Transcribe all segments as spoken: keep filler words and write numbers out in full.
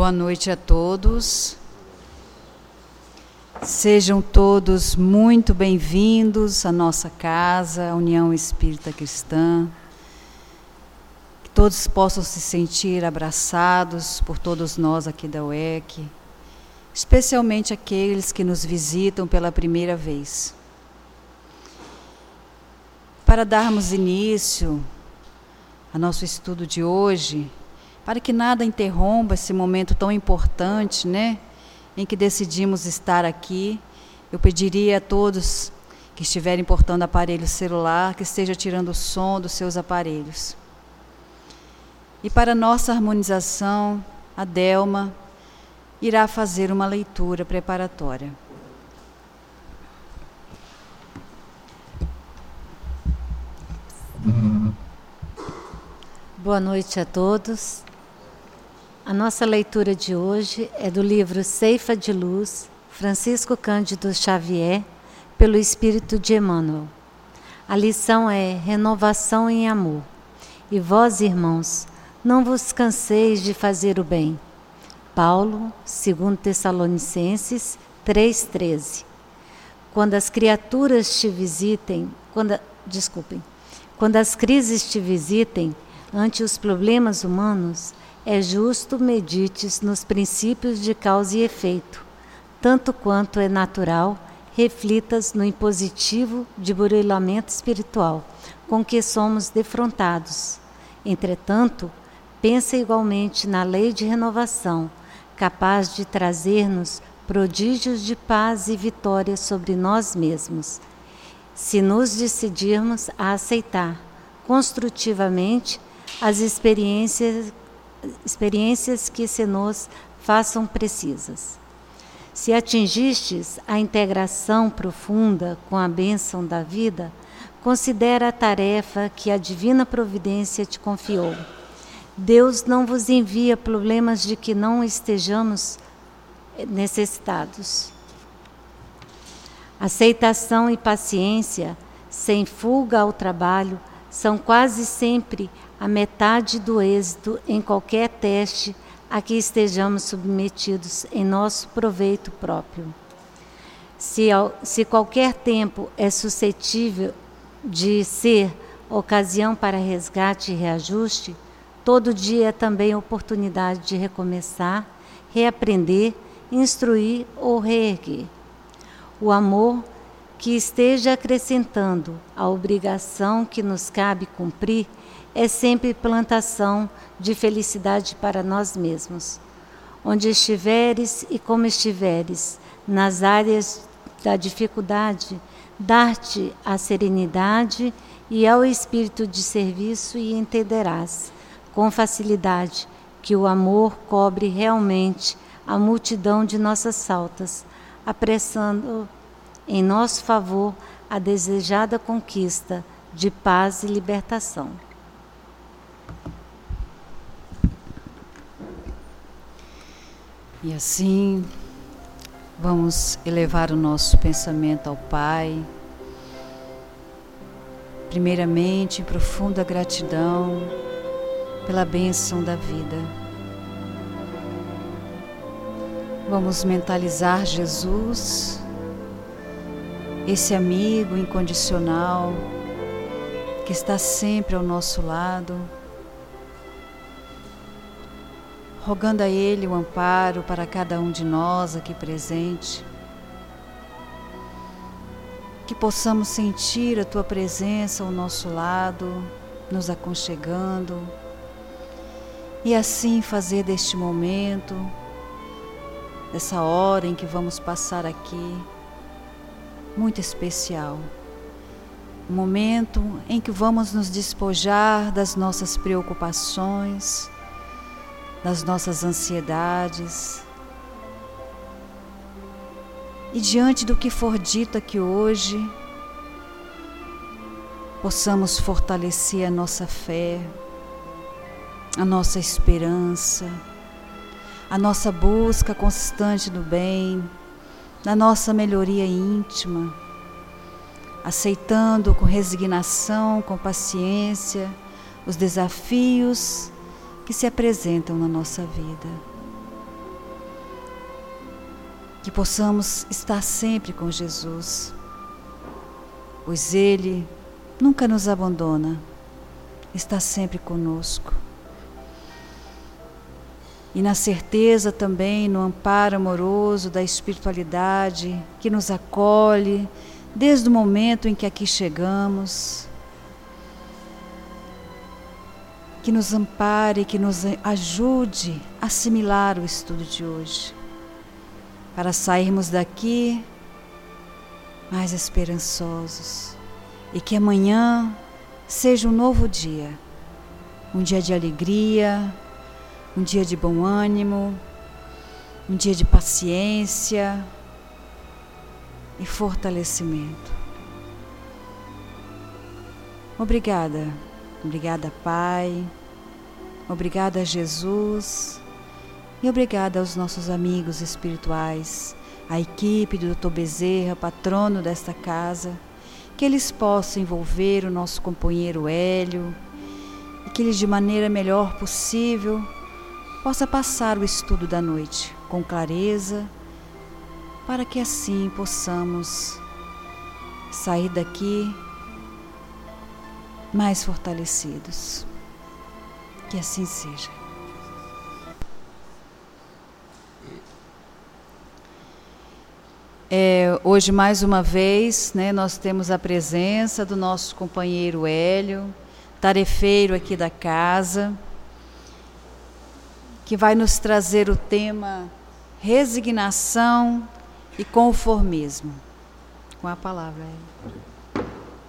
Boa noite a todos. Sejam todos muito bem-vindos à nossa casa, a União Espírita Cristã. Que todos possam se sentir abraçados por todos nós aqui da U E C, especialmente aqueles que nos visitam pela primeira vez. Para darmos início ao nosso estudo de hoje, para que nada interrompa esse momento tão importante, né, em que decidimos estar aqui, eu pediria a todos que estiverem portando aparelho celular, que esteja tirando o som dos seus aparelhos. E para nossa harmonização, a Delma irá fazer uma leitura preparatória. Boa noite a todos. A nossa leitura de hoje é do livro Ceifa de Luz, Francisco Cândido Xavier, pelo Espírito de Emmanuel. A lição é Renovação em Amor. E vós, irmãos, não vos canseis de fazer o bem. Paulo, segundo Tessalonicenses três, treze. Quando as criaturas te visitem, quando, desculpem, quando as crises te visitem, ante os problemas humanos, é justo medites nos princípios de causa e efeito, tanto quanto é natural, reflitas no impositivo de burilamento espiritual, com que somos defrontados. Entretanto, pensa igualmente na lei de renovação, capaz de trazer-nos prodígios de paz e vitória sobre nós mesmos, se nos decidirmos a aceitar construtivamente as experiências experiências que se nos façam precisas. Se atingistes a integração profunda com a bênção da vida, considera a tarefa que a divina providência te confiou. Deus não vos envia problemas de que não estejamos necessitados. Aceitação e paciência, sem fuga ao trabalho, são quase sempre a metade do êxito em qualquer teste a que estejamos submetidos em nosso proveito próprio. Se, se qualquer tempo é suscetível de ser ocasião para resgate e reajuste, todo dia é também oportunidade de recomeçar, reaprender, instruir ou reerguer. O amor que esteja acrescentando a obrigação que nos cabe cumprir é sempre plantação de felicidade para nós mesmos. Onde estiveres e como estiveres, nas áreas da dificuldade, dar-te a serenidade e ao espírito de serviço e entenderás, com facilidade, que o amor cobre realmente a multidão de nossas faltas, apressando em nosso favor a desejada conquista de paz e libertação. E assim, vamos elevar o nosso pensamento ao Pai. Primeiramente, em profunda gratidão pela bênção da vida. Vamos mentalizar Jesus, esse amigo incondicional que está sempre ao nosso lado, rogando a Ele o amparo para cada um de nós aqui presente, que possamos sentir a Tua presença ao nosso lado, nos aconchegando, e assim fazer deste momento, dessa hora em que vamos passar aqui, muito especial. Um momento em que vamos nos despojar das nossas preocupações, das nossas ansiedades. E diante do que for dito aqui hoje, possamos fortalecer a nossa fé, a nossa esperança, a nossa busca constante do bem, na nossa melhoria íntima, aceitando com resignação, com paciência, os desafios que se apresentam na nossa vida. que possamos estar sempre com Jesus, pois Ele nunca nos abandona, está sempre conosco. E na certeza também, no amparo amoroso da espiritualidade que nos acolhe desde o momento em que aqui chegamos, que nos ampare, que nos ajude a assimilar o estudo de hoje, para sairmos daqui mais esperançosos e que amanhã seja um novo dia, um dia de alegria, um dia de bom ânimo, um dia de paciência e fortalecimento. Obrigada, obrigada, Pai, obrigada, Jesus, e obrigada aos nossos amigos espirituais, a equipe do doutor Bezerra, patrono desta casa, que eles possam envolver o nosso companheiro Hélio e que ele, de maneira melhor possível, possa passar o estudo da noite com clareza, para que assim possamos sair daqui mais fortalecidos. Que assim seja. É, hoje, mais uma vez, né, nós temos a presença do nosso companheiro Hélio, tarefeiro aqui da casa, que vai nos trazer o tema resignação e conformismo. Com a palavra, Hélio.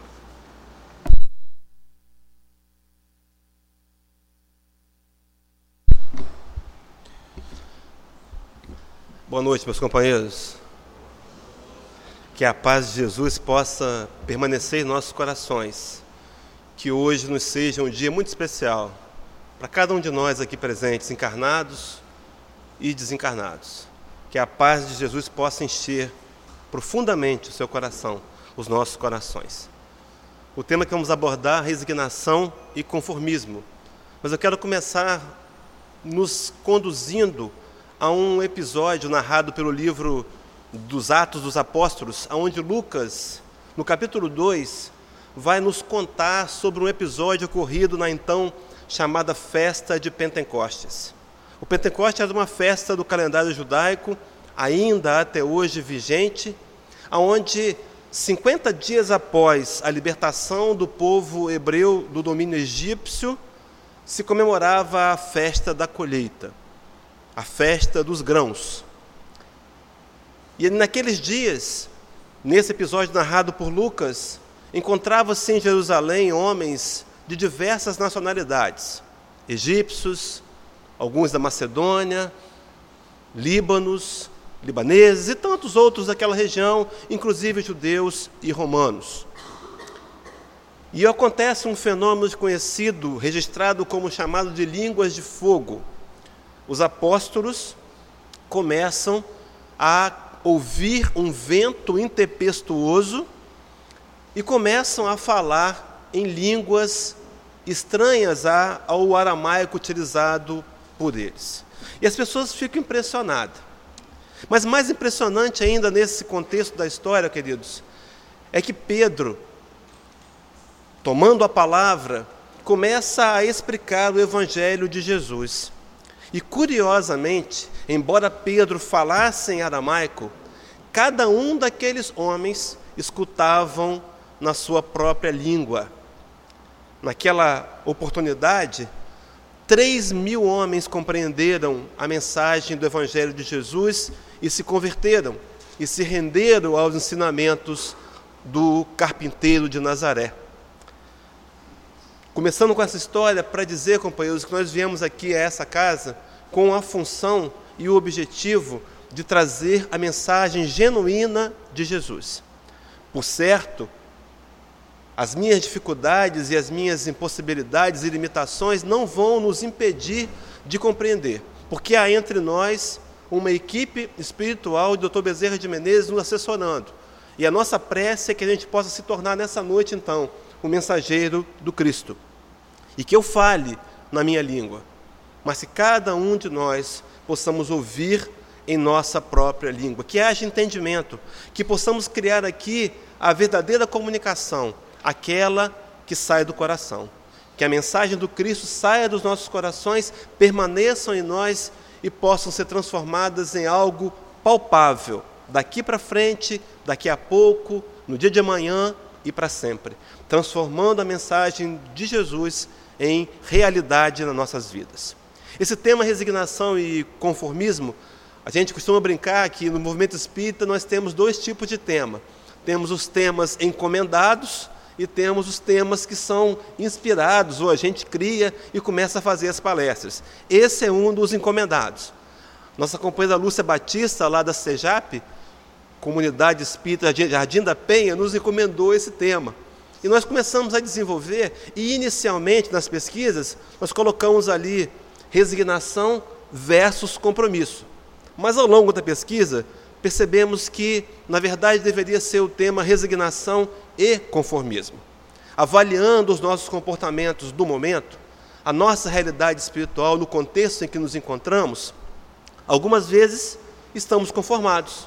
Boa noite, meus companheiros. Que a paz de Jesus possa permanecer em nossos corações. Que hoje nos seja um dia muito especial para cada um de nós aqui presentes, encarnados e desencarnados. Que a paz de Jesus possa encher profundamente o seu coração, os nossos corações. O tema que vamos abordar é resignação e conformismo. Mas eu quero começar nos conduzindo a um episódio narrado pelo livro dos Atos dos Apóstolos, onde Lucas, no capítulo dois, vai nos contar sobre um episódio ocorrido na então chamada Festa de Pentecostes. O Pentecostes era uma festa do calendário judaico, ainda até hoje vigente, onde cinquenta dias após a libertação do povo hebreu do domínio egípcio, se comemorava a festa da colheita, a festa dos grãos. E naqueles dias, nesse episódio narrado por Lucas, encontrava-se em Jerusalém homens de diversas nacionalidades, egípcios, alguns da Macedônia, líbanos, libaneses e tantos outros daquela região, inclusive judeus e romanos. E acontece um fenômeno desconhecido, registrado como chamado de línguas de fogo. Os apóstolos começam a ouvir um vento intempestuoso e começam a falar em línguas estranhas ao aramaico utilizado por eles. E as pessoas ficam impressionadas. Mas mais impressionante ainda nesse contexto da história, queridos, é que Pedro, tomando a palavra, começa a explicar o Evangelho de Jesus. E curiosamente, embora Pedro falasse em aramaico, cada um daqueles homens escutavam na sua própria língua. Naquela oportunidade, três mil homens compreenderam a mensagem do Evangelho de Jesus e se converteram, e se renderam aos ensinamentos do carpinteiro de Nazaré. Começando com essa história, para dizer, companheiros, que nós viemos aqui a essa casa com a função e o objetivo de trazer a mensagem genuína de Jesus. Por certo, as minhas dificuldades e as minhas impossibilidades e limitações não vão nos impedir de compreender, porque há entre nós uma equipe espiritual de doutor Bezerra de Menezes nos assessorando. E a nossa prece é que a gente possa se tornar nessa noite, então, o mensageiro do Cristo. E que eu fale na minha língua, mas que cada um de nós possamos ouvir em nossa própria língua, que haja entendimento, que possamos criar aqui a verdadeira comunicação, aquela que sai do coração. Que a mensagem do Cristo saia dos nossos corações, permaneçam em nós e possam ser transformadas em algo palpável, daqui para frente, daqui a pouco, no dia de amanhã e para sempre, transformando a mensagem de Jesus em realidade nas nossas vidas. Esse tema resignação e conformismo, a gente costuma brincar que no movimento espírita nós temos dois tipos de tema. Temos os temas encomendados e temos os temas que são inspirados, ou a gente cria e começa a fazer as palestras. Esse é um dos encomendados. Nossa companheira Lúcia Batista, lá da CEJAP, Comunidade Espírita Jardim da Penha, nos encomendou esse tema. E nós começamos a desenvolver, e inicialmente nas pesquisas, nós colocamos ali resignação versus compromisso. Mas ao longo da pesquisa, percebemos que, na verdade, deveria ser o tema resignação e conformismo. Avaliando os nossos comportamentos do momento, a nossa realidade espiritual, no contexto em que nos encontramos, algumas vezes estamos conformados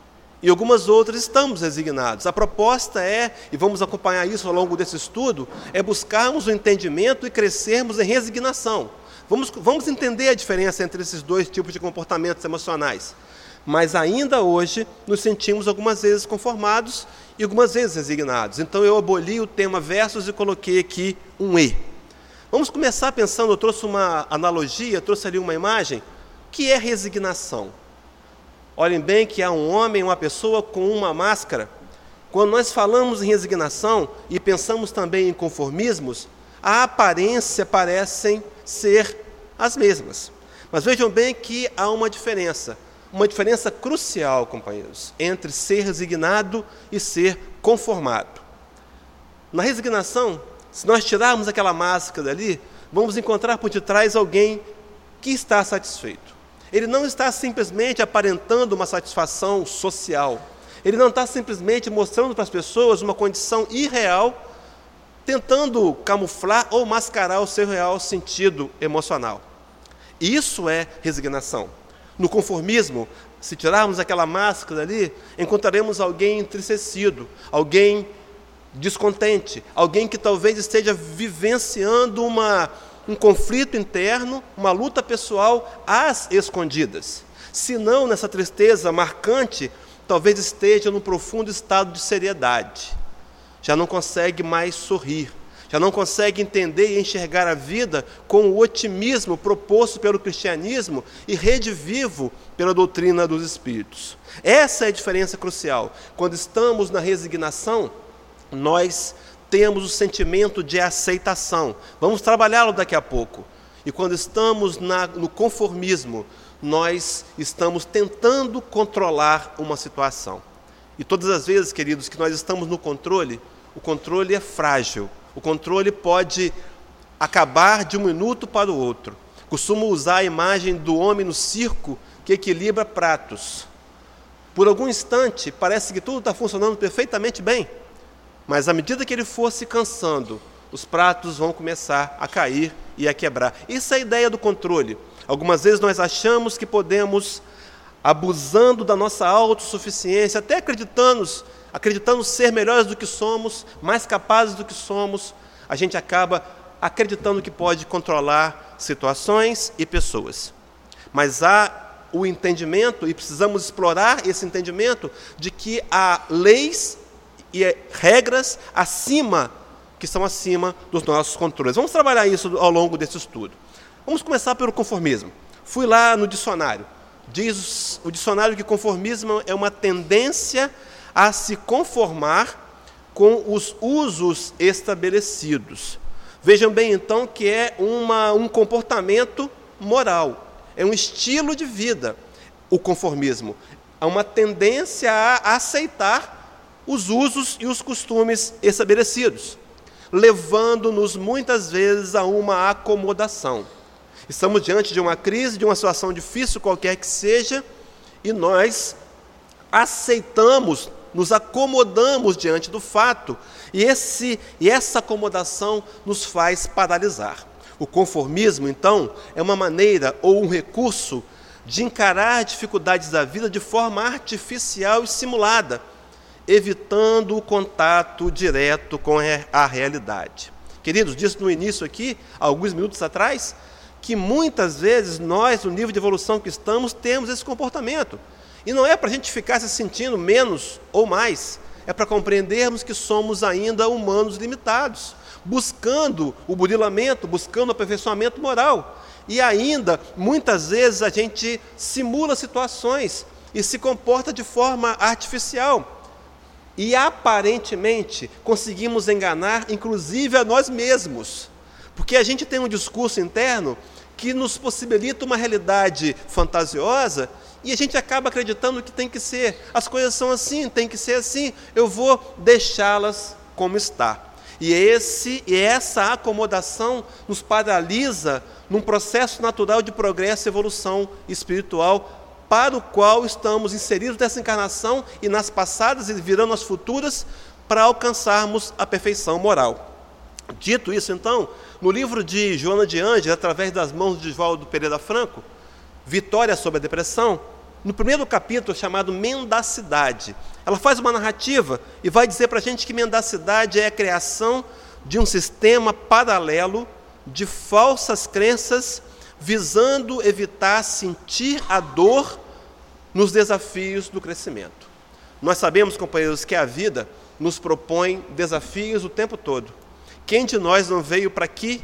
e algumas outras estamos resignados. A proposta é, e vamos acompanhar isso ao longo desse estudo, é buscarmos o entendimento e crescermos em resignação. Vamos, vamos entender a diferença entre esses dois tipos de comportamentos emocionais. Mas ainda hoje nos sentimos algumas vezes conformados e algumas vezes resignados. Então eu aboli o tema versus e coloquei aqui um E. Vamos começar pensando, eu trouxe uma analogia, trouxe ali uma imagem. O que é resignação? Olhem bem que há um homem, uma pessoa com uma máscara. Quando nós falamos em resignação e pensamos também em conformismos, a aparência parecem ser as mesmas. Mas vejam bem que há uma diferença. Uma diferença crucial, companheiros, entre ser resignado e ser conformado. Na resignação, se nós tirarmos aquela máscara dali, vamos encontrar por detrás alguém que está satisfeito. Ele não está simplesmente aparentando uma satisfação social. Ele não está simplesmente mostrando para as pessoas uma condição irreal, tentando camuflar ou mascarar o seu real sentido emocional. Isso é resignação. No conformismo, se tirarmos aquela máscara ali, encontraremos alguém entristecido, alguém descontente, alguém que talvez esteja vivenciando uma, um conflito interno, uma luta pessoal às escondidas. Se não, nessa tristeza marcante, talvez esteja num profundo estado de seriedade. Já não consegue mais sorrir, já não consegue entender e enxergar a vida com o otimismo proposto pelo cristianismo e redivivo pela doutrina dos espíritos. Essa é a diferença crucial. Quando estamos na resignação, nós temos o sentimento de aceitação. Vamos trabalhá-lo daqui a pouco. E quando estamos na, no conformismo, nós estamos tentando controlar uma situação. E todas as vezes, queridos, que nós estamos no controle, o controle é frágil. O controle pode acabar de um minuto para o outro. Costumo usar a imagem do homem no circo que equilibra pratos. Por algum instante, parece que tudo está funcionando perfeitamente bem, mas à medida que ele for se cansando, os pratos vão começar a cair e a quebrar. Isso é a ideia do controle. Algumas vezes nós achamos que podemos, abusando da nossa autossuficiência, até acreditando, acreditando ser melhores do que somos, mais capazes do que somos, a gente acaba acreditando que pode controlar situações e pessoas. Mas há o entendimento, e precisamos explorar esse entendimento, de que há leis e regras acima, que são acima dos nossos controles. Vamos trabalhar isso ao longo desse estudo. Vamos começar pelo conformismo. Fui lá no dicionário. Diz o dicionário que conformismo é uma tendência a se conformar com os usos estabelecidos. Vejam bem, então, que é uma, um comportamento moral, é um estilo de vida, o conformismo. É uma tendência a aceitar os usos e os costumes estabelecidos, levando-nos muitas vezes a uma acomodação. Estamos diante de uma crise, de uma situação difícil, qualquer que seja, e nós aceitamos, nos acomodamos diante do fato, e, esse, e essa acomodação nos faz paralisar. O conformismo, então, é uma maneira ou um recurso de encarar dificuldades da vida de forma artificial e simulada, evitando o contato direto com a realidade. Queridos, disse no início aqui, alguns minutos atrás, que muitas vezes nós, no nível de evolução que estamos, temos esse comportamento. E não é para a gente ficar se sentindo menos ou mais, é para compreendermos que somos ainda humanos limitados, buscando o burilamento, buscando o aperfeiçoamento moral. E ainda, muitas vezes, a gente simula situações e se comporta de forma artificial. E, aparentemente, conseguimos enganar, inclusive, a nós mesmos. Porque a gente tem um discurso interno que nos possibilita uma realidade fantasiosa e a gente acaba acreditando que tem que ser. As coisas são assim, tem que ser assim, eu vou deixá-las como está. E, esse, e essa acomodação nos paralisa num processo natural de progresso e evolução espiritual para o qual estamos inseridos nessa encarnação e nas passadas e virando as futuras para alcançarmos a perfeição moral. Dito isso, então, no livro de Joana de Ângeles, através das mãos de Oswaldo Pereira Franco, Vitória sobre a Depressão, no primeiro capítulo, chamado Mendacidade, ela faz uma narrativa e vai dizer para a gente que mendacidade é a criação de um sistema paralelo de falsas crenças visando evitar sentir a dor nos desafios do crescimento. Nós sabemos, companheiros, que a vida nos propõe desafios o tempo todo. Quem de nós não veio para aqui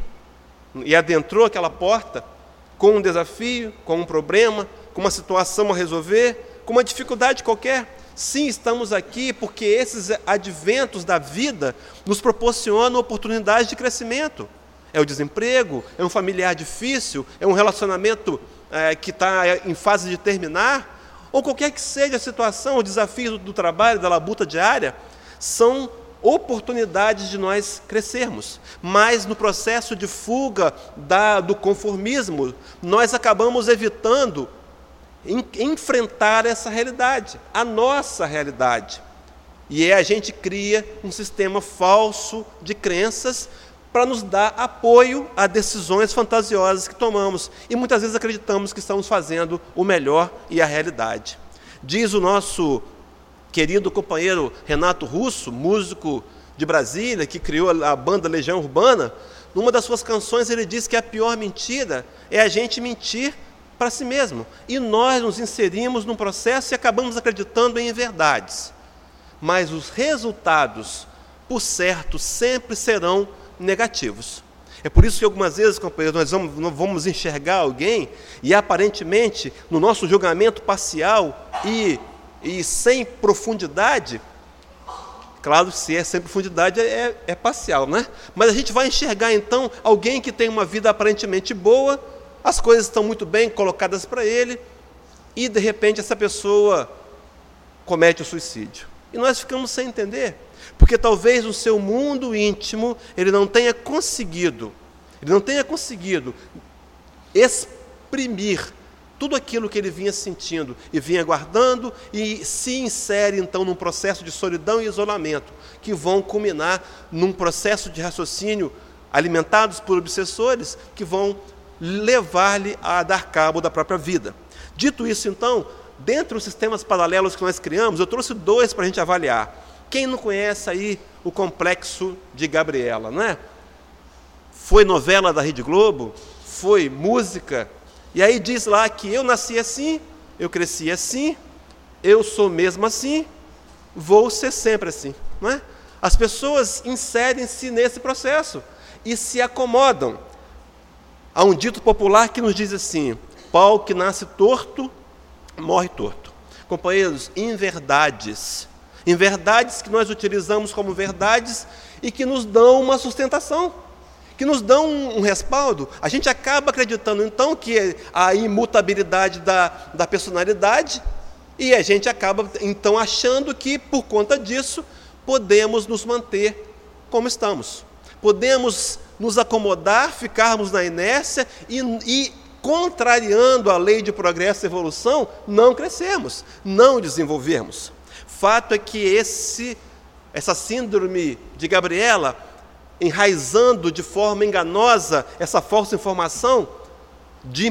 e adentrou aquela porta com um desafio, com um problema, com uma situação a resolver, com uma dificuldade qualquer? Sim, estamos aqui porque esses adventos da vida nos proporcionam oportunidades de crescimento. É o desemprego, é um familiar difícil, é um relacionamento é, que está em fase de terminar, ou qualquer que seja a situação, os desafios do, do trabalho, da labuta diária, são oportunidades de nós crescermos. Mas no processo de fuga da, do conformismo, nós acabamos evitando em, enfrentar essa realidade, a nossa realidade. E aí a gente cria um sistema falso de crenças para nos dar apoio a decisões fantasiosas que tomamos. E muitas vezes acreditamos que estamos fazendo o melhor e a realidade. Diz o nosso querido companheiro Renato Russo, músico de Brasília, que criou a banda Legião Urbana, numa das suas canções ele diz que a pior mentira é a gente mentir para si mesmo. E nós nos inserimos num processo e acabamos acreditando em verdades. Mas os resultados, por certo, sempre serão negativos. É por isso que algumas vezes, companheiros, nós vamos, nós vamos enxergar alguém e aparentemente, no nosso julgamento parcial e, e sem profundidade, claro, se é sem profundidade é, é parcial, né? Mas a gente vai enxergar então alguém que tem uma vida aparentemente boa, as coisas estão muito bem colocadas para ele e de repente essa pessoa comete o suicídio. E nós ficamos sem entender. Porque talvez no seu mundo íntimo ele não tenha conseguido, ele não tenha conseguido exprimir tudo aquilo que ele vinha sentindo e vinha guardando e se insere então num processo de solidão e isolamento que vão culminar num processo de raciocínio alimentados por obsessores que vão levar-lhe a dar cabo da própria vida. Dito isso então, dentre os sistemas paralelos que nós criamos, eu trouxe dois para a gente avaliar. Quem não conhece aí o Complexo de Gabriela, não é? Foi novela da Rede Globo, foi música, e aí diz lá que eu nasci assim, eu cresci assim, eu sou mesmo assim, vou ser sempre assim, não é? As pessoas inserem-se nesse processo e se acomodam. Há um dito popular que nos diz assim: pau que nasce torto, morre torto. Companheiros, inverdades, em verdades que nós utilizamos como verdades e que nos dão uma sustentação, que nos dão um, um respaldo. A gente acaba acreditando, então, que a imutabilidade da, da personalidade e a gente acaba, então, achando que, por conta disso, podemos nos manter como estamos. Podemos nos acomodar, ficarmos na inércia e, e contrariando a lei de progresso e evolução, não crescermos, não desenvolvermos. Fato é que esse, essa síndrome de Gabriela, enraizando de forma enganosa essa falsa informação, de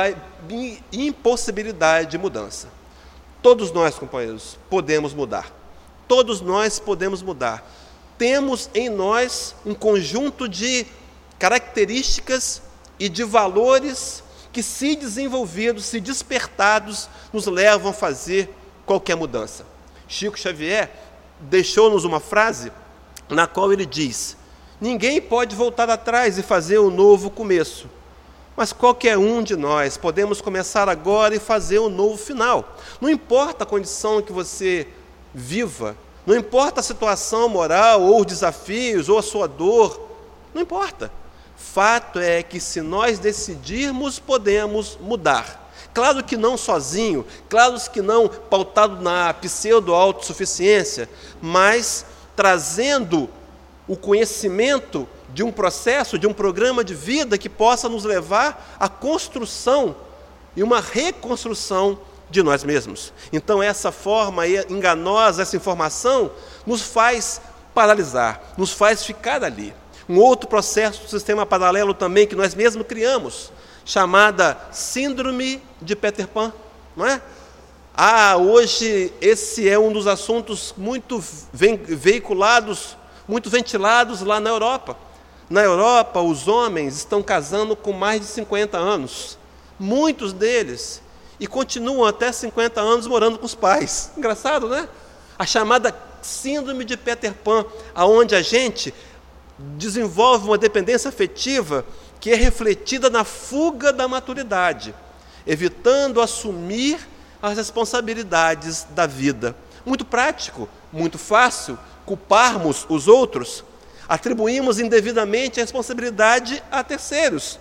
impossibilidade de mudança. Todos nós, companheiros, podemos mudar. Todos nós podemos mudar. Temos em nós um conjunto de características e de valores que, se desenvolvidos, se despertados, nos levam a fazer qualquer mudança. Chico Xavier deixou-nos uma frase na qual ele diz: ninguém pode voltar atrás e fazer um novo começo, mas qualquer um de nós podemos começar agora e fazer um novo final. Não importa a condição que você viva, não importa a situação moral, ou os desafios, ou a sua dor, não importa. Fato é que, se nós decidirmos, podemos mudar. Claro que não sozinho, claro que não pautado na pseudo-autossuficiência, mas trazendo o conhecimento de um processo, de um programa de vida que possa nos levar à construção e uma reconstrução de nós mesmos. Então, essa forma enganosa, essa informação, nos faz paralisar, nos faz ficar ali. Um outro processo do sistema paralelo também, que nós mesmos criamos, chamada Síndrome de Peter Pan, não é? Ah, hoje esse é um dos assuntos muito veiculados, muito ventilados lá na Europa. Na Europa, os homens estão casando com mais de cinquenta anos, muitos deles, e continuam até cinquenta anos morando com os pais. Engraçado, né? A chamada Síndrome de Peter Pan, aonde a gente desenvolve uma dependência afetiva que é refletida na fuga da maturidade, evitando assumir as responsabilidades da vida. Muito prático, muito fácil culparmos os outros, atribuímos indevidamente a responsabilidade a terceiros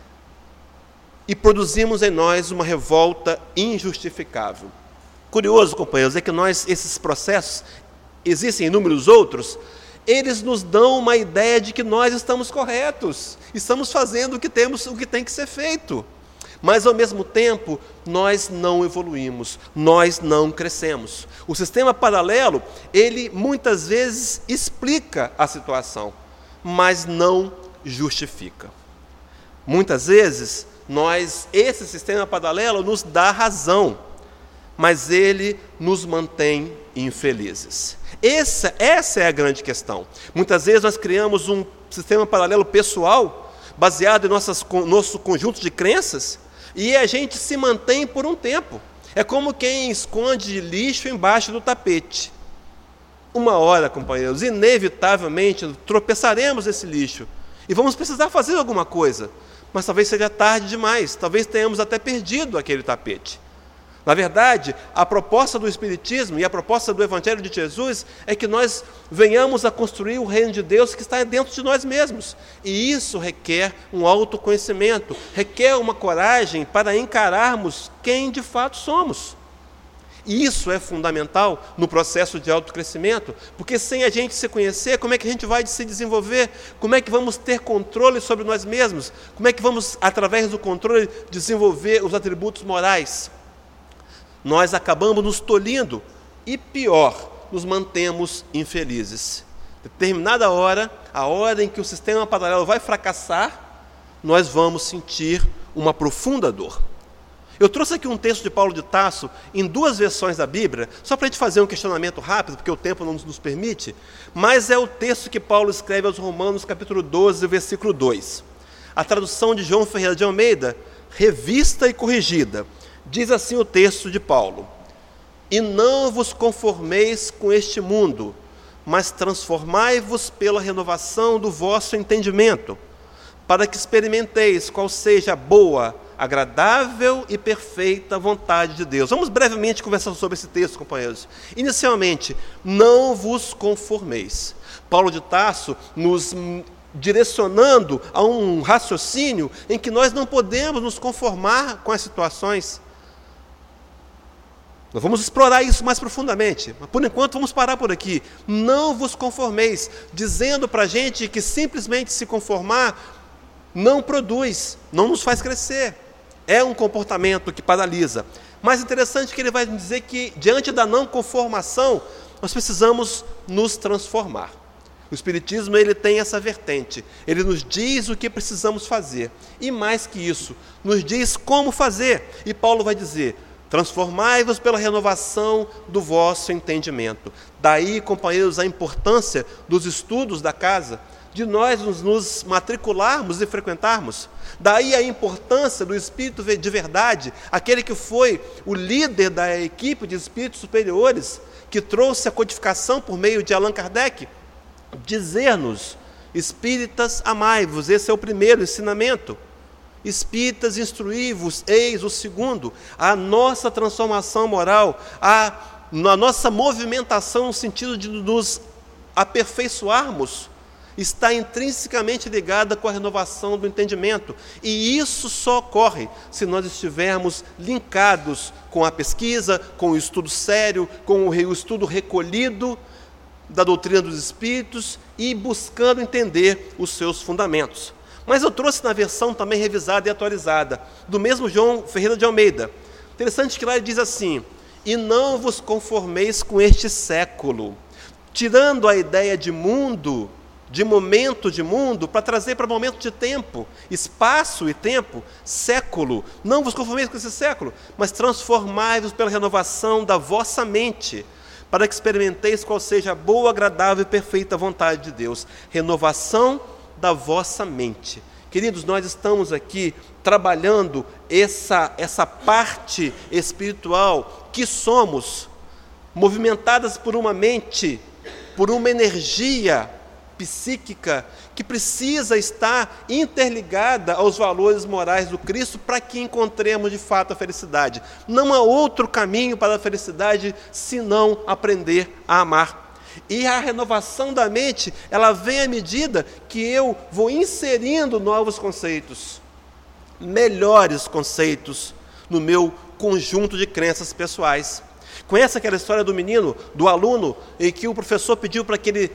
e produzimos em nós uma revolta injustificável. Curioso, companheiros, é que nós, esses processos, existem inúmeros outros, eles nos dão uma ideia de que nós estamos corretos, estamos fazendo o que temos, o que tem que ser feito. Mas, ao mesmo tempo, nós não evoluímos, nós não crescemos. O sistema paralelo, ele muitas vezes explica a situação, mas não justifica. Muitas vezes, nós, esse sistema paralelo nos dá razão, mas ele nos mantém infelizes. Essa, essa é a grande questão. Muitas vezes nós criamos um sistema paralelo pessoal, baseado em nossas, nosso conjunto de crenças, e a gente se mantém por um tempo. É como quem esconde lixo embaixo do tapete. Uma hora, companheiros, inevitavelmente tropeçaremos nesse lixo e vamos precisar fazer alguma coisa, mas talvez seja tarde demais, talvez tenhamos até perdido aquele tapete. Na verdade, a proposta do Espiritismo e a proposta do Evangelho de Jesus é que nós venhamos a construir o reino de Deus que está dentro de nós mesmos. E isso requer um autoconhecimento, requer uma coragem para encararmos quem de fato somos. E isso é fundamental no processo de autocrescimento, porque sem a gente se conhecer, como é que a gente vai se desenvolver? Como é que vamos ter controle sobre nós mesmos? Como é que vamos, através do controle, desenvolver os atributos morais? Nós acabamos nos tolhindo e, pior, nos mantemos infelizes. Determinada hora, a hora em que o sistema paralelo vai fracassar, nós vamos sentir uma profunda dor. Eu trouxe aqui um texto de Paulo de Tarso, em duas versões da Bíblia, só para a gente fazer um questionamento rápido, porque o tempo não nos permite, mas é o texto que Paulo escreve aos Romanos, capítulo doze, versículo dois. A tradução de João Ferreira de Almeida, revista e corrigida. Diz assim o texto de Paulo: e não vos conformeis com este mundo, mas transformai-vos pela renovação do vosso entendimento, para que experimenteis qual seja a boa, agradável e perfeita vontade de Deus. Vamos brevemente conversar sobre esse texto, companheiros. Inicialmente, não vos conformeis. Paulo de Tarso nos direcionando a um raciocínio em que nós não podemos nos conformar com as situações. Nós vamos explorar isso mais profundamente, mas por enquanto vamos parar por aqui. Não vos conformeis, dizendo para a gente que simplesmente se conformar não produz, não nos faz crescer. É um comportamento que paralisa. Mais interessante que ele vai dizer que, diante da não conformação, nós precisamos nos transformar. O Espiritismo ele tem essa vertente, ele nos diz o que precisamos fazer, e mais que isso, nos diz como fazer. E Paulo vai dizer: transformai-vos pela renovação do vosso entendimento. Daí, companheiros, a importância dos estudos da casa, de nós nos, nos matricularmos e frequentarmos. Daí a importância do Espírito de verdade, aquele que foi o líder da equipe de espíritos superiores, que trouxe a codificação por meio de Allan Kardec, dizer-nos: espíritas, amai-vos. Esse é o primeiro ensinamento. Espíritas, instruí-vos. Eis o segundo. A nossa transformação moral, a, a nossa movimentação no sentido de nos aperfeiçoarmos, está intrinsecamente ligada com a renovação do entendimento. E isso só ocorre se nós estivermos linkados com a pesquisa, com o estudo sério, com o estudo recolhido da doutrina dos Espíritos e buscando entender os seus fundamentos. Mas eu trouxe na versão também revisada e atualizada, do mesmo João Ferreira de Almeida. Interessante que lá ele diz assim: e não vos conformeis com este século, tirando a ideia de mundo, de momento de mundo, para trazer para momento de tempo, espaço e tempo, século. Não vos conformeis com esse século, mas transformai-vos pela renovação da vossa mente, para que experimenteis qual seja a boa, agradável e perfeita vontade de Deus. Renovação da vossa mente. Queridos, nós estamos aqui trabalhando essa, essa parte espiritual que somos, movimentadas por uma mente, por uma energia psíquica que precisa estar interligada aos valores morais do Cristo para que encontremos de fato a felicidade. Não há outro caminho para a felicidade senão aprender a amar. E a renovação da mente, ela vem à medida que eu vou inserindo novos conceitos, melhores conceitos no meu conjunto de crenças pessoais. Conhece aquela história do menino, do aluno, em que o professor pediu para que ele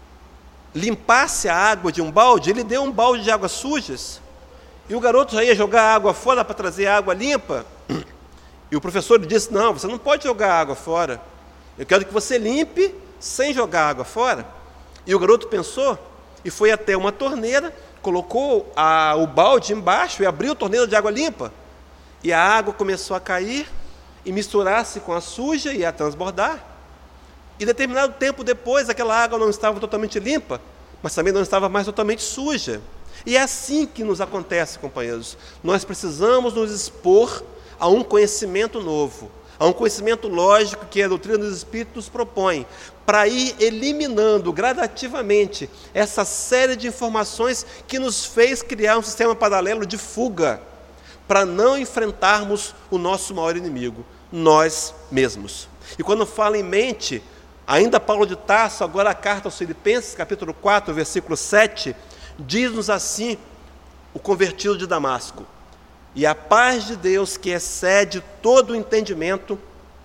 limpasse a água de um balde? Ele deu um balde de águas sujas, e o garoto já ia jogar a água fora para trazer a água limpa, e o professor lhe disse: não, você não pode jogar a água fora, eu quero que você limpe sem jogar a água fora. E o garoto pensou, e foi até uma torneira, colocou a, o balde embaixo e abriu a torneira de água limpa, e a água começou a cair, e misturar-se com a suja e a transbordar. E determinado tempo depois, aquela água não estava totalmente limpa, mas também não estava mais totalmente suja. E é assim que nos acontece, companheiros. Nós precisamos nos expor a um conhecimento novo, a um conhecimento lógico que a doutrina dos Espíritos nos propõe, para ir eliminando gradativamente essa série de informações que nos fez criar um sistema paralelo de fuga, para não enfrentarmos o nosso maior inimigo, nós mesmos. E quando falo em mente, ainda Paulo de Tarso, agora a carta aos Filipenses, capítulo quatro, versículo sete, diz-nos assim, o convertido de Damasco: e a paz de Deus, que excede todo o entendimento,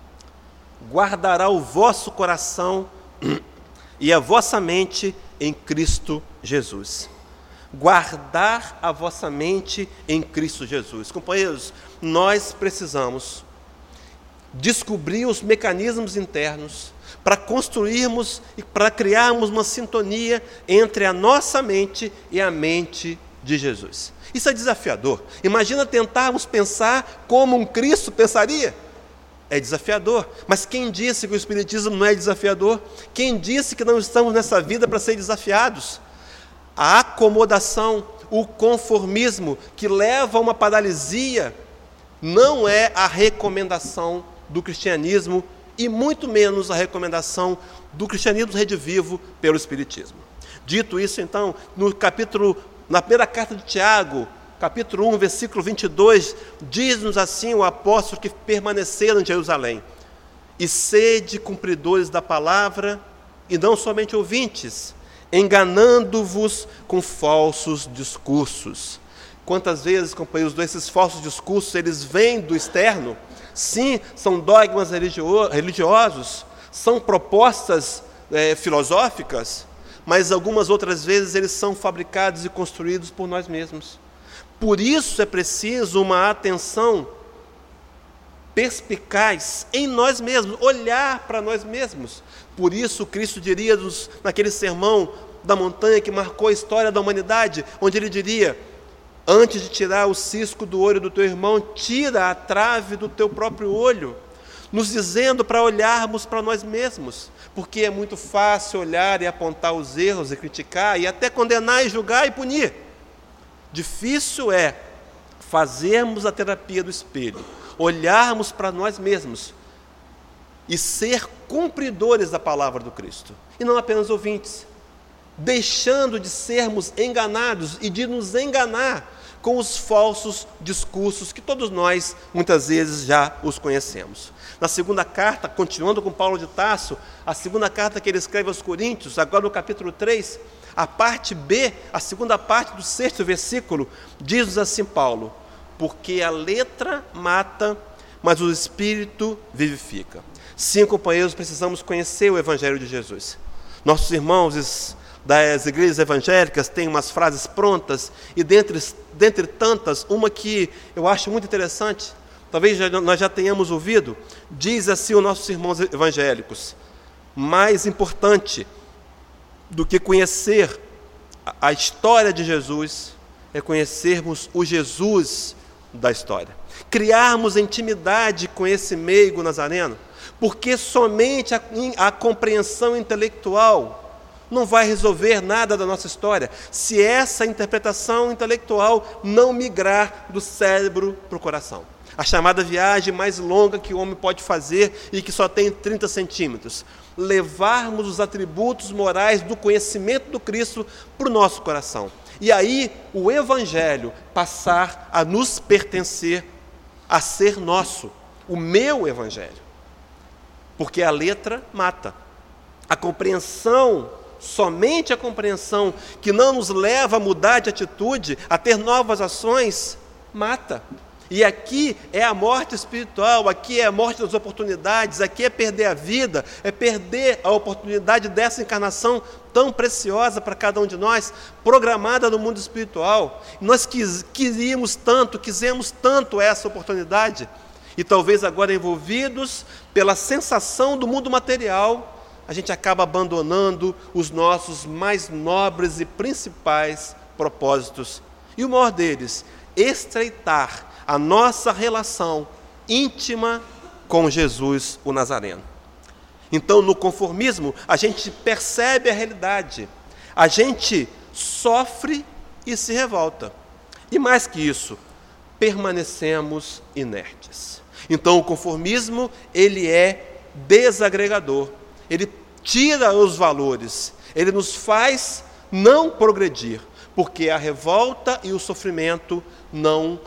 guardará o vosso coração e a vossa mente em Cristo Jesus. Guardar a vossa mente em Cristo Jesus. Companheiros, nós precisamos descobrir os mecanismos internos para construirmos e para criarmos uma sintonia entre a nossa mente e a mente de Jesus. Isso é desafiador. Imagina tentarmos pensar como um Cristo pensaria. É desafiador. Mas quem disse que o Espiritismo não é desafiador? Quem disse que não estamos nessa vida para ser desafiados? A acomodação, o conformismo que leva a uma paralisia não é a recomendação do cristianismo e muito menos a recomendação do cristianismo redivivo pelo Espiritismo. Dito isso, então, no capítulo, na primeira carta de Tiago, capítulo um, versículo vinte e dois, diz-nos assim o apóstolo que permaneceram em Jerusalém: e sede cumpridores da palavra, e não somente ouvintes, enganando-vos com falsos discursos. Quantas vezes, companheiros, esses falsos discursos, eles vêm do externo? Sim, são dogmas religio- religiosos, são propostas é, filosóficas, mas algumas outras vezes eles são fabricados e construídos por nós mesmos. Por isso é preciso uma atenção perspicaz em nós mesmos, olhar para nós mesmos. Por isso Cristo diria-nos naquele sermão da Montanha, que marcou a história da humanidade, onde ele diria: antes de tirar o cisco do olho do teu irmão, tira a trave do teu próprio olho, nos dizendo para olharmos para nós mesmos, porque é muito fácil olhar e apontar os erros e criticar, e até condenar e julgar e punir. Difícil é fazermos a terapia do espelho, olharmos para nós mesmos e ser cumpridores da palavra do Cristo, e não apenas ouvintes, deixando de sermos enganados e de nos enganar com os falsos discursos que todos nós, muitas vezes, já os conhecemos. Na segunda carta, continuando com Paulo de Tarso, a segunda carta que ele escreve aos Coríntios, agora no capítulo três, a parte B, a segunda parte do sexto versículo, diz-nos assim Paulo: porque a letra mata, mas o Espírito vivifica. Sim, companheiros, precisamos conhecer o Evangelho de Jesus. Nossos irmãos das igrejas evangélicas têm umas frases prontas, e dentre, dentre tantas, uma que eu acho muito interessante, talvez já, nós já tenhamos ouvido, diz assim os nossos irmãos evangélicos: mais importante do que conhecer a, a história de Jesus é conhecermos o Jesus da história, criarmos intimidade com esse meigo nazareno, porque somente a, a compreensão intelectual não vai resolver nada da nossa história, se essa interpretação intelectual não migrar do cérebro para o coração. A chamada viagem mais longa que o homem pode fazer e que só tem trinta centímetros. Levarmos os atributos morais do conhecimento do Cristo para o nosso coração. E aí o Evangelho passar a nos pertencer, a ser nosso, o meu Evangelho. Porque a letra mata. A compreensão, somente a compreensão que não nos leva a mudar de atitude, a ter novas ações, mata. E aqui é a morte espiritual, aqui é a morte das oportunidades, aqui é perder a vida, é perder a oportunidade dessa encarnação tão preciosa para cada um de nós, programada no mundo espiritual. Nós quis, queríamos tanto, quisemos tanto essa oportunidade, e talvez agora envolvidos pela sensação do mundo material, a gente acaba abandonando os nossos mais nobres e principais propósitos. E o maior deles, estreitar a nossa relação íntima com Jesus, o Nazareno. Então, no conformismo, a gente percebe a realidade, a gente sofre e se revolta. E mais que isso, permanecemos inertes. Então, o conformismo, ele é desagregador, ele tira os valores, ele nos faz não progredir, porque a revolta e o sofrimento não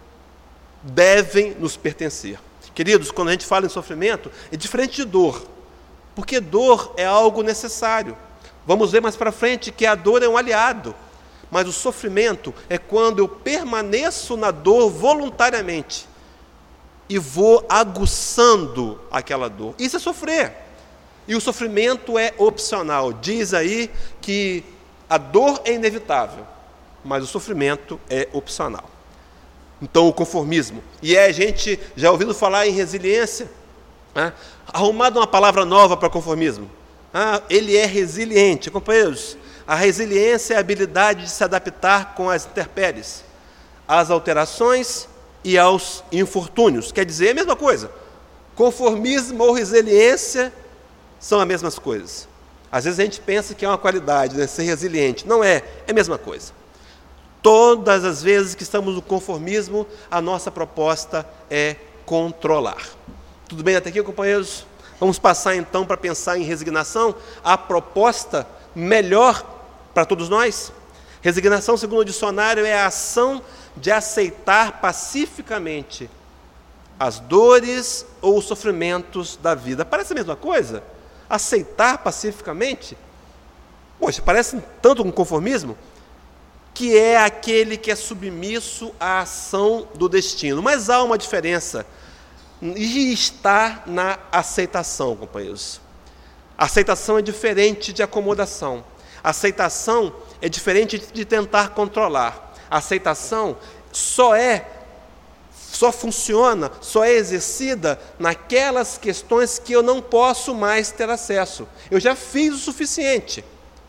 devem nos pertencer. Queridos, quando a gente fala em sofrimento, é diferente de dor, porque dor é algo necessário. Vamos ver mais para frente que a dor é um aliado, mas o sofrimento é quando eu permaneço na dor voluntariamente e vou aguçando aquela dor. Isso é sofrer. E o sofrimento é opcional. Diz aí que a dor é inevitável, mas o sofrimento é opcional. Então, o conformismo. E é, a gente já ouviu falar em resiliência, né? Arrumado uma palavra nova para conformismo. Ah, ele é resiliente. Companheiros, a resiliência é a habilidade de se adaptar com as intempéries, às alterações e aos infortúnios. Quer dizer, é a mesma coisa. Conformismo ou resiliência são as mesmas coisas. Às vezes a gente pensa que é uma qualidade, né? Ser resiliente. Não é, é a mesma coisa. Todas as vezes que estamos no conformismo, a nossa proposta é controlar. Tudo bem até aqui, companheiros? Vamos passar então para pensar em resignação, a proposta melhor para todos nós. Resignação, segundo o dicionário, é a ação de aceitar pacificamente as dores ou os sofrimentos da vida. Parece a mesma coisa? Aceitar pacificamente? Poxa, parece tanto um conformismo, que é aquele que é submisso à ação do destino. Mas há uma diferença, e está na aceitação, companheiros. Aceitação é diferente de acomodação. Aceitação é diferente de tentar controlar. Aceitação só é, só funciona, só é exercida naquelas questões que eu não posso mais ter acesso. Eu já fiz o suficiente.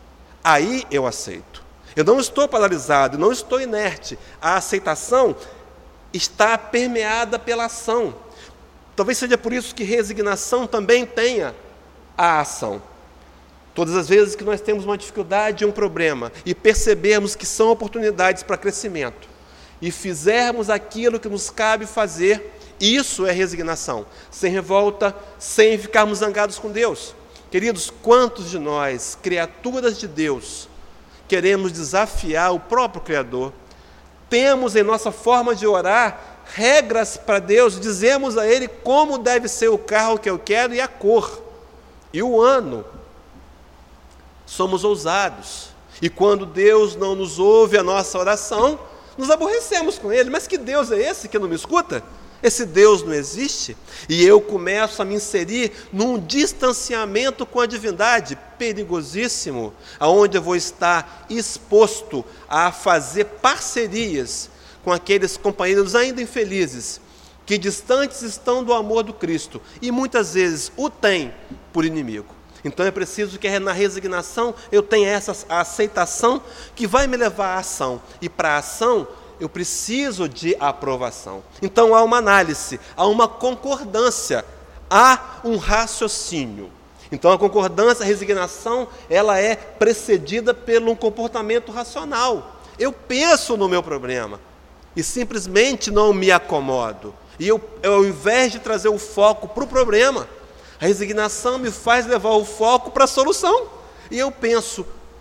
aí eu aceito. Eu não estou paralisado, não estou inerte. A aceitação está permeada pela ação. Talvez seja por isso que resignação também tenha a ação. Todas as vezes que nós temos uma dificuldade, um problema, e percebermos que são oportunidades para crescimento, e fizermos aquilo que nos cabe fazer, isso é resignação, sem revolta, sem ficarmos zangados com Deus. Queridos, quantos de nós, criaturas de Deus, queremos desafiar o próprio Criador? Temos em nossa forma de orar regras para Deus, dizemos a Ele como deve ser o carro que eu quero e a cor, e o ano. Somos ousados, e quando Deus não nos ouve a nossa oração, nos aborrecemos com Ele. Mas que Deus é esse que não me escuta? Esse Deus não existe? E eu começo a me inserir num distanciamento com a divindade, perigosíssimo, aonde eu vou estar exposto a fazer parcerias com aqueles companheiros ainda infelizes, que distantes estão do amor do Cristo, e muitas vezes o têm por inimigo. Então é preciso que na resignação eu tenha essa aceitação que vai me levar à ação, e para a ação eu preciso de aprovação. Então há uma análise, há uma concordância, há um raciocínio. Então a concordância, a resignação, ela é precedida por um comportamento racional. Eu penso no meu problema e simplesmente não me acomodo. E eu, ao invés de trazer o foco para o problema, a resignação me faz levar o foco para a solução. E eu penso,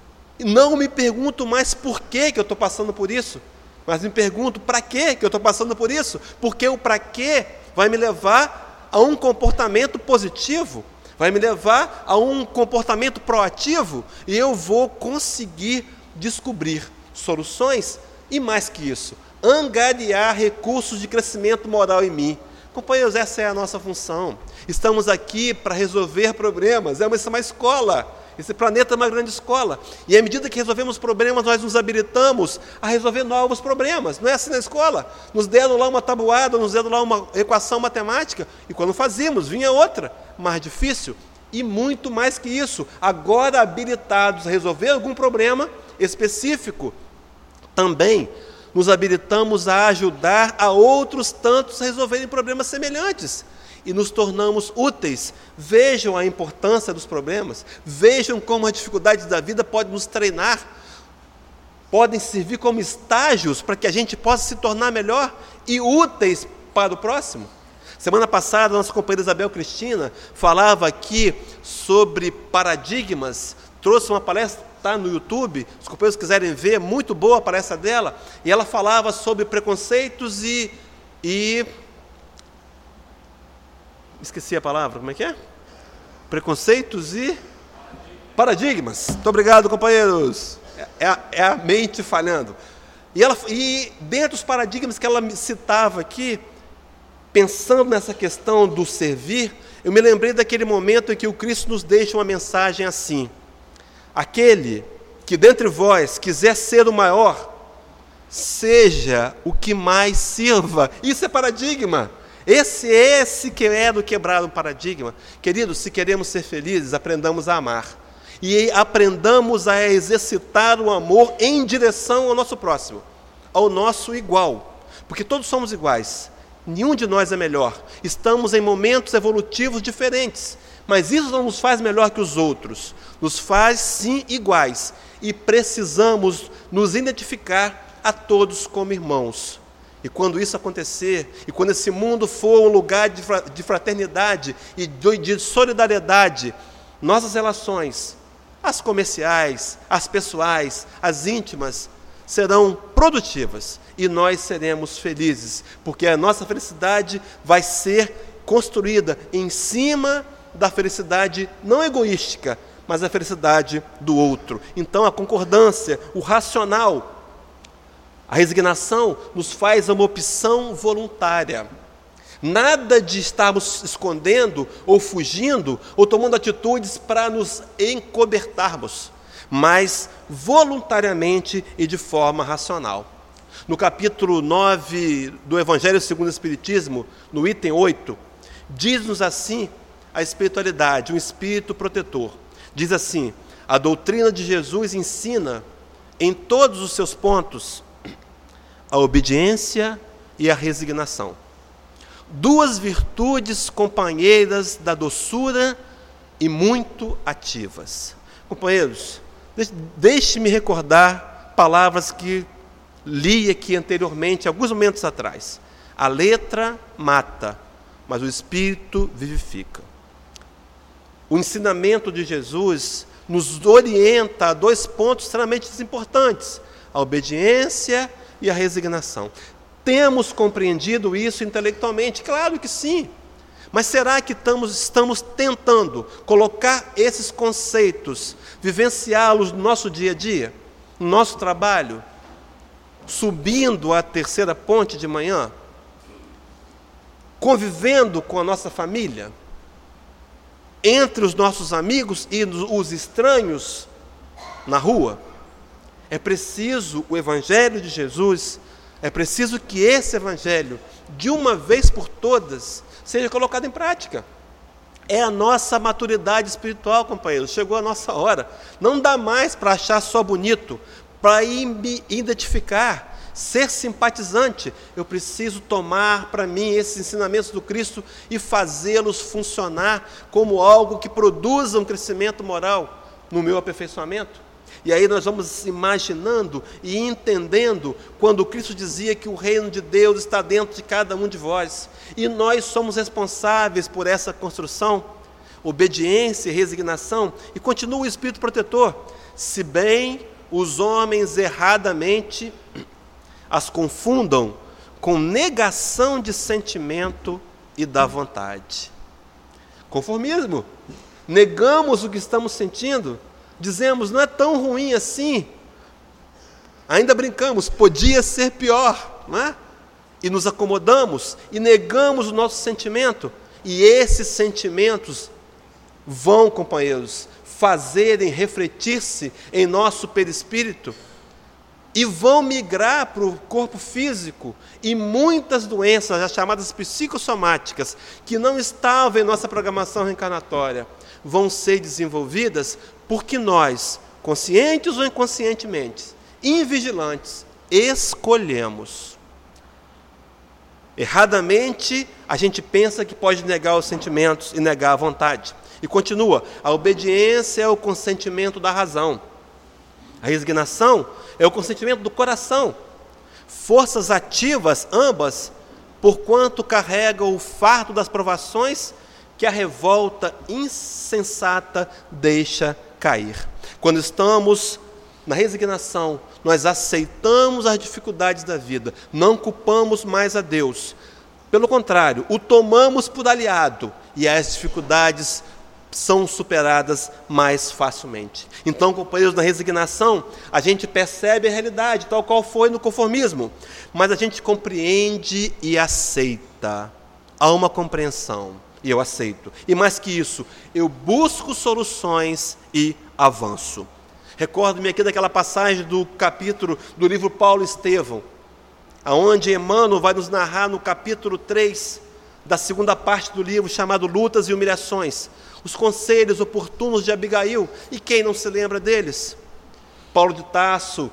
não me pergunto mais por que, que eu estou passando por isso, mas me pergunto para que, que eu estou passando por isso, porque o para que vai me levar a um comportamento positivo, vai me levar a um comportamento proativo, e eu vou conseguir descobrir soluções, e mais que isso, angariar recursos de crescimento moral em mim. Companheiros, essa é a nossa função. Estamos aqui para resolver problemas. É uma, isso é uma escola. Esse planeta é uma grande escola. E à medida que resolvemos problemas, nós nos habilitamos a resolver novos problemas. Não é assim na escola? Nos deram lá uma tabuada, nos deram lá uma equação matemática, e quando fazíamos, vinha outra, mais difícil. E muito mais que isso, agora habilitados a resolver algum problema específico, também nos habilitamos a ajudar a outros tantos a resolverem problemas semelhantes. E nos tornamos úteis. Vejam a importância dos problemas, vejam como as dificuldades da vida podem nos treinar, podem servir como estágios para que a gente possa se tornar melhor e úteis para o próximo. Semana passada, a nossa companheira Isabel Cristina falava aqui sobre paradigmas, trouxe uma palestra, está no YouTube, os companheiros quiserem ver, muito boa a palestra dela, e ela falava sobre preconceitos e... e esqueci a palavra, como é que é? Preconceitos e paradigmas. Muito obrigado, companheiros. É a, é a mente falhando. E, ela, e dentro dos paradigmas que ela me citava aqui, pensando nessa questão do servir, eu me lembrei daquele momento em que o Cristo nos deixa uma mensagem assim: aquele que dentre vós quiser ser o maior, seja o que mais sirva. Isso é paradigma. Esse é esse que é do quebrar o paradigma. Queridos, se queremos ser felizes, aprendamos a amar. E aprendamos a exercitar o amor em direção ao nosso próximo, ao nosso igual. Porque todos somos iguais. Nenhum de nós é melhor. Estamos em momentos evolutivos diferentes. Mas isso não nos faz melhor que os outros. Nos faz, sim, iguais. E precisamos nos identificar a todos como irmãos. E quando isso acontecer, e quando esse mundo for um lugar de fraternidade e de solidariedade, nossas relações, as comerciais, as pessoais, as íntimas, serão produtivas e nós seremos felizes, porque a nossa felicidade vai ser construída em cima da felicidade não egoística, mas a felicidade do outro. Então a concordância, o racional, a resignação nos faz uma opção voluntária. Nada de estarmos escondendo ou fugindo ou tomando atitudes para nos encobertarmos, mas voluntariamente e de forma racional. No capítulo nove do Evangelho segundo o Espiritismo, no item oito, diz-nos assim a espiritualidade, um espírito protetor. Diz assim: A doutrina de Jesus ensina, em todos os seus pontos, a obediência e a resignação. Duas virtudes companheiras da doçura e muito ativas. Companheiros, deixe-me recordar palavras que li aqui anteriormente, alguns momentos atrás. A letra mata, mas o Espírito vivifica. O ensinamento de Jesus nos orienta a dois pontos extremamente importantes: a obediência e a resignação. Temos compreendido isso intelectualmente? Claro que sim. Mas será que estamos, estamos tentando colocar esses conceitos, vivenciá-los no nosso dia a dia, no nosso trabalho, subindo a terceira ponte de manhã, convivendo com a nossa família, entre os nossos amigos e os estranhos na rua? É preciso o Evangelho de Jesus, é preciso que esse Evangelho, de uma vez por todas, seja colocado em prática. É a nossa maturidade espiritual, companheiros. Chegou a nossa hora. Não dá mais para achar só bonito, para me identificar, ser simpatizante. Eu preciso tomar para mim esses ensinamentos do Cristo e fazê-los funcionar como algo que produza um crescimento moral no meu aperfeiçoamento. E aí nós vamos imaginando e entendendo quando Cristo dizia que o reino de Deus está dentro de cada um de vós. E nós somos responsáveis por essa construção, obediência e resignação. E continua o Espírito protetor. Se bem os homens erradamente as confundam com negação de sentimento e da vontade. Conformismo. Negamos o que estamos sentindo. Dizemos, não é tão ruim assim. Ainda brincamos, podia ser pior, não é? E nos acomodamos e negamos o nosso sentimento. E esses sentimentos vão, companheiros, fazerem refletir-se em nosso perispírito e vão migrar para o corpo físico. E muitas doenças, as chamadas psicossomáticas, que não estavam em nossa programação reencarnatória, vão ser desenvolvidas porque nós, conscientes ou inconscientemente, invigilantes, escolhemos. Erradamente, a gente pensa que pode negar os sentimentos e negar a vontade. E continua, a obediência é o consentimento da razão. A resignação é o consentimento do coração. Forças ativas, ambas, porquanto carregam o fardo das provações que a revolta insensata deixa cair. Quando estamos na resignação, nós aceitamos as dificuldades da vida, não culpamos mais a Deus. Pelo contrário, o tomamos por aliado e as dificuldades são superadas mais facilmente. Então, companheiros, na resignação, a gente percebe a realidade, tal qual foi no conformismo, mas a gente compreende e aceita. Há uma compreensão. E eu aceito. E mais que isso, eu busco soluções e avanço. Recordo-me aqui daquela passagem do capítulo do livro Paulo e Estevão, aonde Emmanuel vai nos narrar no capítulo três da segunda parte do livro, chamado Lutas e Humilhações, os conselhos oportunos de Abigail. E quem não se lembra deles? Paulo de Tarso,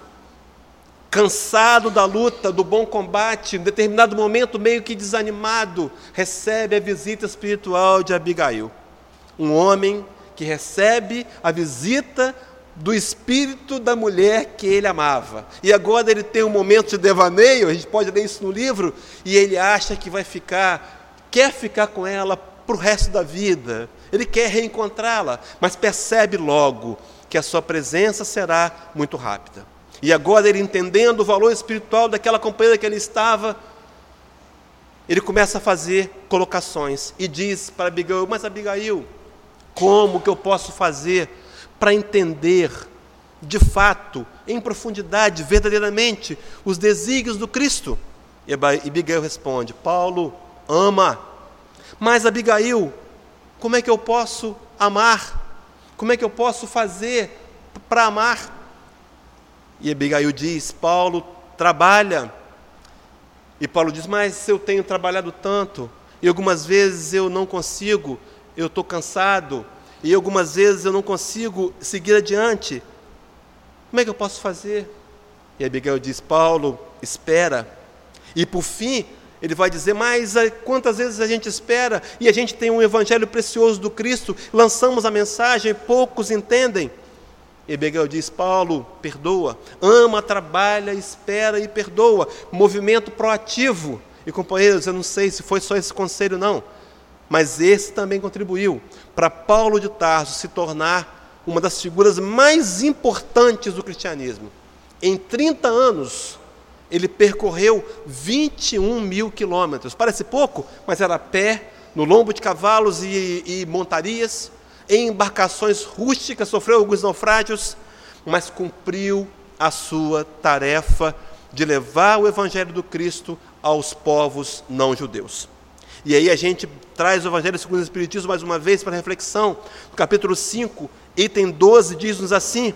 cansado da luta, do bom combate, em determinado momento, meio que desanimado, recebe a visita espiritual de Abigail. Um homem que recebe a visita do espírito da mulher que ele amava. E agora ele tem um momento de devaneio, a gente pode ler isso no livro, e ele acha que vai ficar, quer ficar com ela para o resto da vida. Ele quer reencontrá-la, mas percebe logo que a sua presença será muito rápida. E agora ele, entendendo o valor espiritual daquela companheira que ele estava, ele começa a fazer colocações e diz para Abigail: mas Abigail, como que eu posso fazer para entender de fato, em profundidade, verdadeiramente, os desígnios do Cristo? E Abigail responde: Paulo ama. Mas Abigail, como é que eu posso amar? Como é que eu posso fazer para amar? E Abigail diz: Paulo trabalha. E Paulo diz: mas eu tenho trabalhado tanto, e algumas vezes eu não consigo, eu estou cansado. e algumas vezes eu não consigo seguir adiante. Como é que eu posso fazer? E Abigail diz: Paulo, espera. E por fim, ele vai dizer: mas quantas vezes a gente espera e a gente tem um evangelho precioso do Cristo, lançamos a mensagem e poucos entendem. E Abigail diz: Paulo, perdoa, ama, trabalha, espera e perdoa. Movimento proativo. E companheiros, eu não sei se foi só esse conselho não, mas esse também contribuiu para Paulo de Tarso se tornar uma das figuras mais importantes do cristianismo. Em trinta anos, ele percorreu vinte e um mil quilômetros. Parece pouco, mas era a pé, no lombo de cavalos e, e montarias, em embarcações rústicas, sofreu alguns naufrágios, mas cumpriu a sua tarefa de levar o evangelho do Cristo aos povos não judeus. E aí a gente traz o evangelho segundo o Espiritismo mais uma vez para reflexão. No capítulo cinco, item doze, diz-nos assim: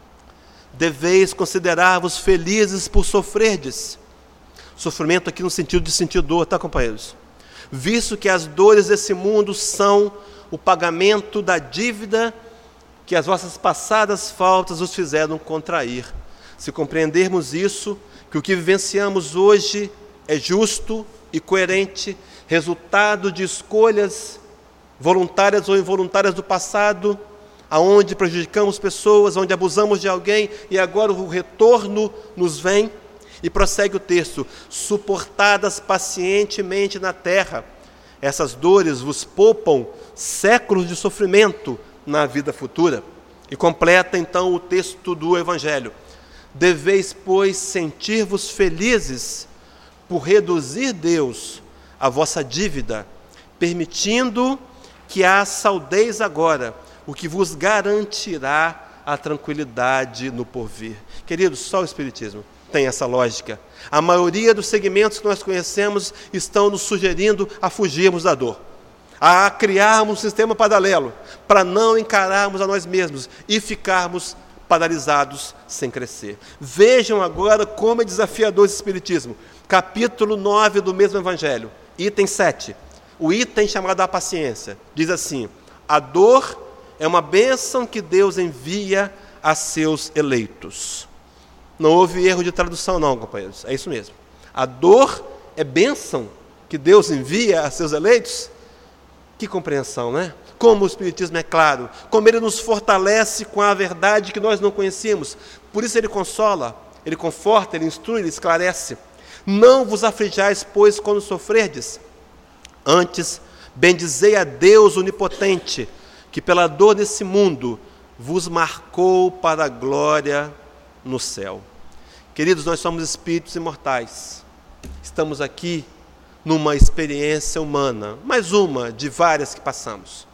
deveis considerar-vos felizes por sofrerdes. Sofrimento aqui no sentido de sentir dor, tá, companheiros? Visto que as dores desse mundo são o pagamento da dívida que as vossas passadas faltas os fizeram contrair. Se compreendermos isso, que o que vivenciamos hoje é justo e coerente, resultado de escolhas voluntárias ou involuntárias do passado, aonde prejudicamos pessoas, onde abusamos de alguém, e agora o retorno nos vem. E prossegue o texto: suportadas pacientemente na terra, essas dores vos poupam séculos de sofrimento na vida futura. E completa então o texto do Evangelho: deveis, pois, sentir-vos felizes por reduzir Deus a vossa dívida, permitindo que a saudeis agora, o que vos garantirá a tranquilidade no porvir. Queridos, só o Espiritismo tem essa lógica. A maioria dos segmentos que nós conhecemos estão nos sugerindo a fugirmos da dor, a criarmos um sistema paralelo, para não encararmos a nós mesmos e ficarmos paralisados sem crescer. Vejam agora como é desafiador esse Espiritismo. Capítulo nove do mesmo Evangelho, item sete, o item chamado a paciência, diz assim: a dor é uma bênção que Deus envia a seus eleitos. Não houve erro de tradução não, companheiros, é isso mesmo. A dor é bênção que Deus envia a seus eleitos? Que compreensão, né? Como o Espiritismo é claro, como ele nos fortalece com a verdade que nós não conhecíamos. Por isso ele consola, ele conforta, ele instrui, ele esclarece. Não vos aflijais, pois, quando sofrerdes. Antes, bendizei a Deus onipotente, que pela dor desse mundo vos marcou para a glória no céu. Queridos, nós somos espíritos imortais. Estamos aqui numa experiência humana, mais uma de várias que passamos.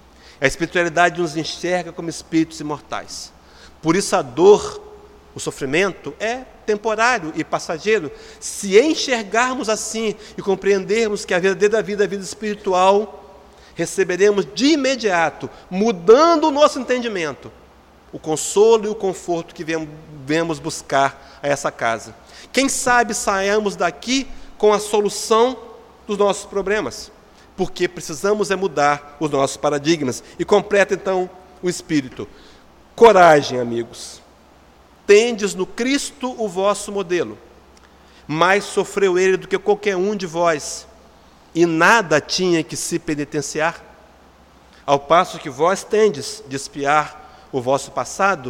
A espiritualidade nos enxerga como espíritos imortais. Por isso a dor, o sofrimento é temporário e passageiro. Se enxergarmos assim e compreendermos que a verdadeira vida é a vida espiritual, receberemos de imediato, mudando o nosso entendimento, o consolo e o conforto que viemos buscar a essa casa. Quem sabe saiamos daqui com a solução dos nossos problemas, porque precisamos é mudar os nossos paradigmas. E completa então o Espírito: coragem, amigos, tendes no Cristo o vosso modelo, mais sofreu ele do que qualquer um de vós, e nada tinha que se penitenciar, ao passo que vós tendes de espiar o vosso passado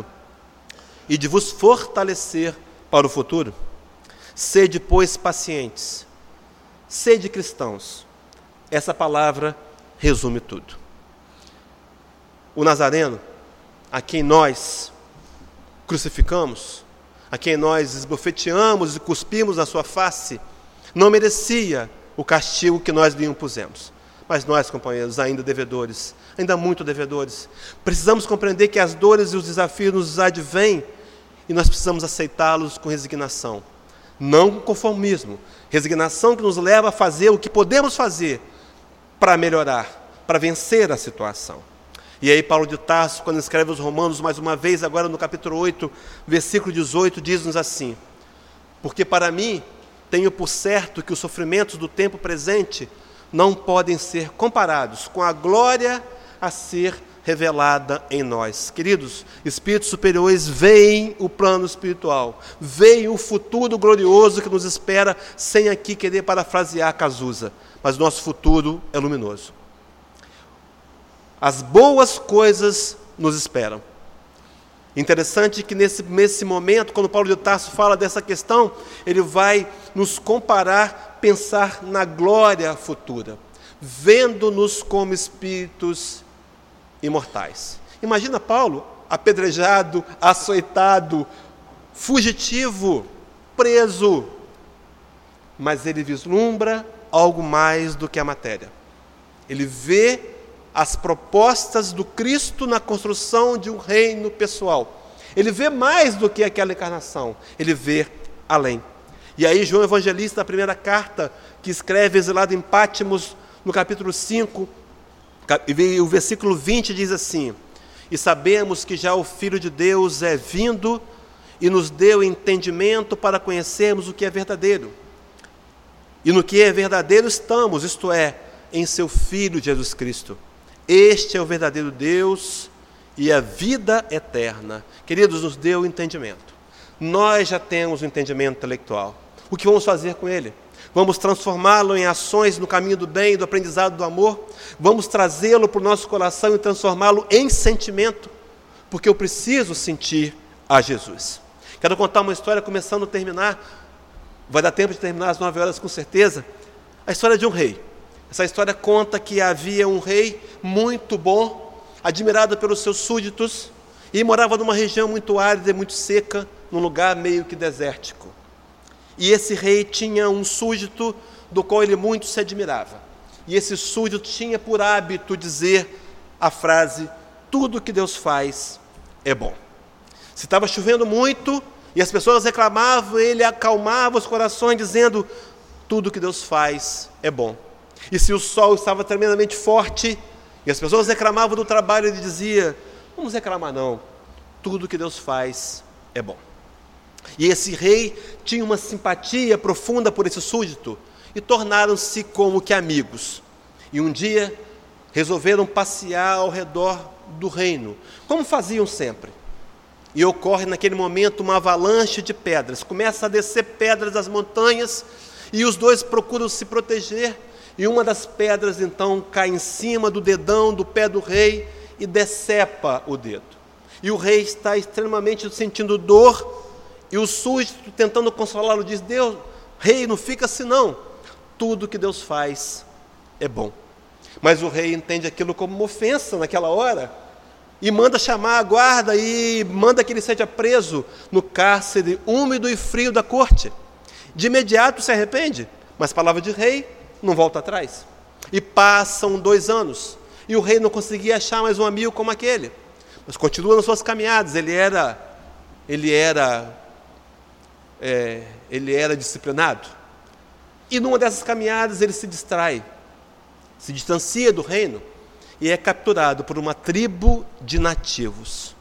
e de vos fortalecer para o futuro. Sede, pois, pacientes, sede cristãos. Essa palavra resume tudo. O Nazareno, a quem nós crucificamos, a quem nós esbofeteamos e cuspimos na sua face, não merecia o castigo que nós lhe impusemos. Mas nós, companheiros, ainda devedores, ainda muito devedores, precisamos compreender que as dores e os desafios nos advêm e nós precisamos aceitá-los com resignação, não com conformismo. Resignação que nos leva a fazer o que podemos fazer para melhorar, para vencer a situação. E aí Paulo de Tarso, quando escreve os Romanos, mais uma vez, agora no capítulo oito, versículo dezoito, diz-nos assim: porque para mim tenho por certo que os sofrimentos do tempo presente não podem ser comparados com a glória a ser revelada em nós. Queridos, espíritos superiores veem o plano espiritual, veem o futuro glorioso que nos espera, sem aqui querer parafrasear Cazuza, mas nosso futuro é luminoso. As boas coisas nos esperam. Interessante que nesse, nesse momento, quando Paulo de Tarso fala dessa questão, ele vai nos comparar, pensar na glória futura, vendo-nos como espíritos imortais. Imagina Paulo, apedrejado, açoitado, fugitivo, preso, mas ele vislumbra algo mais do que a matéria. Ele vê as propostas do Cristo na construção de um reino pessoal. Ele vê mais do que aquela encarnação, ele vê além. E aí João Evangelista, na primeira carta que escreve, exilado em Pátimos, no capítulo cinco, o versículo vinte diz assim: e sabemos que já o Filho de Deus é vindo e nos deu entendimento para conhecermos o que é verdadeiro. E no que é verdadeiro estamos, isto é, em seu Filho Jesus Cristo. Este é o verdadeiro Deus e a vida eterna. Queridos, nos deu entendimento. Nós já temos o entendimento intelectual. O que vamos fazer com ele? Vamos transformá-lo em ações no caminho do bem, do aprendizado do amor. Vamos trazê-lo para o nosso coração e transformá-lo em sentimento, porque eu preciso sentir a Jesus. Quero contar uma história, começando a terminar. Vai dar tempo de terminar às nove horas com certeza. A história de um rei. Essa história conta que havia um rei muito bom, admirado pelos seus súditos, e morava numa região muito árida e muito seca, num lugar meio que desértico. E esse rei tinha um súdito do qual ele muito se admirava. E esse súdito tinha por hábito dizer a frase: tudo que Deus faz é bom. Se estava chovendo muito e as pessoas reclamavam, ele acalmava os corações dizendo: tudo que Deus faz é bom. E se o sol estava tremendamente forte e as pessoas reclamavam do trabalho, ele dizia: vamos reclamar não, tudo que Deus faz é bom. E esse rei tinha uma simpatia profunda por esse súdito e tornaram-se como que amigos. E um dia resolveram passear ao redor do reino, como faziam sempre. E ocorre naquele momento uma avalanche de pedras. Começa a descer pedras das montanhas e os dois procuram se proteger. E uma das pedras então cai em cima do dedão do pé do rei e decepa o dedo. E o rei está extremamente sentindo dor. E o súdito, tentando consolá-lo, diz: Deus, rei, não fica assim não. Tudo que Deus faz é bom. Mas o rei entende aquilo como uma ofensa naquela hora e manda chamar a guarda e manda que ele seja preso no cárcere úmido e frio da corte. De imediato se arrepende, mas palavra de rei não volta atrás. E passam dois anos e o rei não conseguia achar mais um amigo como aquele, mas continua nas suas caminhadas. Ele era, ele era É, ele era disciplinado, e numa dessas caminhadas ele se distrai, se distancia do reino e é capturado por uma tribo de nativos.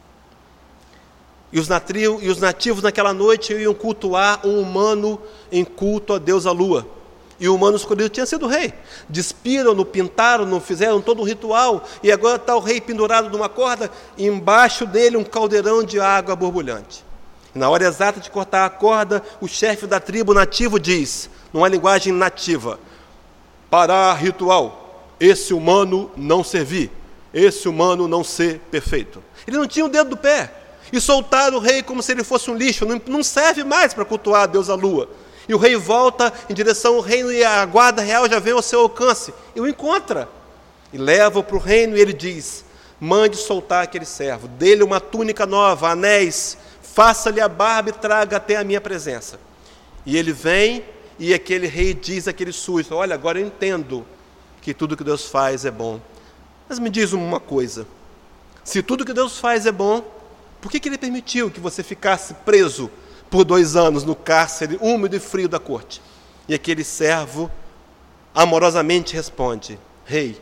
E os, natrio, e os nativos naquela noite iam cultuar um humano em culto a Deus a lua, e o humano escolhido tinha sido o rei. Despiram-no, pintaram-no, fizeram todo um ritual, e agora está o rei pendurado numa corda, e embaixo dele um caldeirão de água borbulhante. Na hora exata de cortar a corda, o chefe da tribo nativo diz, numa linguagem nativa: parar ritual, esse humano não servir, esse humano não ser perfeito. Ele não tinha o dedo do pé, e soltaram o rei como se ele fosse um lixo, não, não serve mais para cultuar a Deus a lua. E o rei volta em direção ao reino e a guarda real já vem ao seu alcance, e o encontra, e leva-o para o reino, e ele diz: mande soltar aquele servo, dê-lhe uma túnica nova, anéis, faça-lhe a barba e traga até a minha presença. E ele vem, e aquele rei diz àquele súdito: olha, agora eu entendo que tudo que Deus faz é bom. Mas me diz uma coisa, se tudo que Deus faz é bom, por que que ele permitiu que você ficasse preso por dois anos no cárcere úmido e frio da corte? E aquele servo amorosamente responde: rei,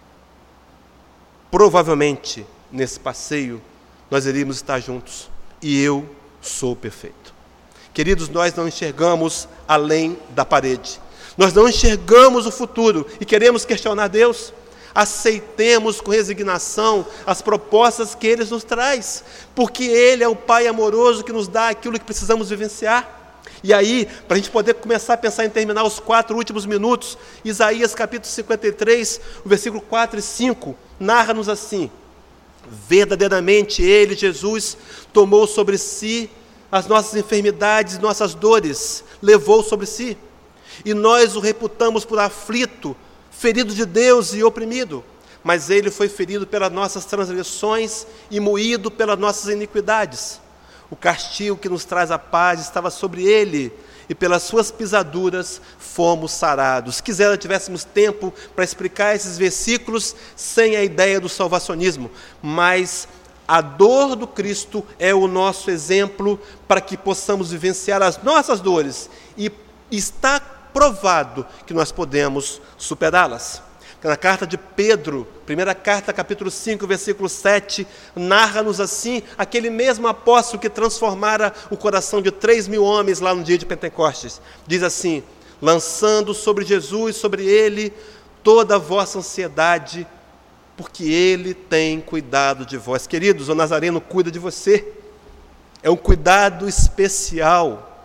provavelmente nesse passeio nós iríamos estar juntos, e eu sou perfeito. Queridos, nós não enxergamos além da parede. Nós não enxergamos o futuro e queremos questionar Deus. aceitemos com resignação as propostas que Ele nos traz, porque Ele é o Pai amoroso que nos dá aquilo que precisamos vivenciar. E aí, para a gente poder começar a pensar em terminar os quatro últimos minutos, Isaías capítulo cinquenta e três, o versículo quatro e cinco, narra-nos assim: verdadeiramente Ele, Jesus, tomou sobre si as nossas enfermidades e nossas dores, levou sobre si, e nós o reputamos por aflito, ferido de Deus e oprimido, mas Ele foi ferido pelas nossas transgressões e moído pelas nossas iniquidades. O castigo que nos traz a paz estava sobre Ele, e pelas suas pisaduras fomos sarados. Se quiser, tivéssemos tempo para explicar esses versículos sem a ideia do salvacionismo, mas a dor do Cristo é o nosso exemplo para que possamos vivenciar as nossas dores, e está provado que nós podemos superá-las. Na carta de Pedro, primeira carta, capítulo cinco, versículo sete, narra-nos assim, aquele mesmo apóstolo que transformara o coração de três mil homens lá no dia de Pentecostes. Diz assim: lançando sobre Jesus, sobre Ele, toda a vossa ansiedade, porque Ele tem cuidado de vós. Queridos, o Nazareno cuida de você. É um cuidado especial,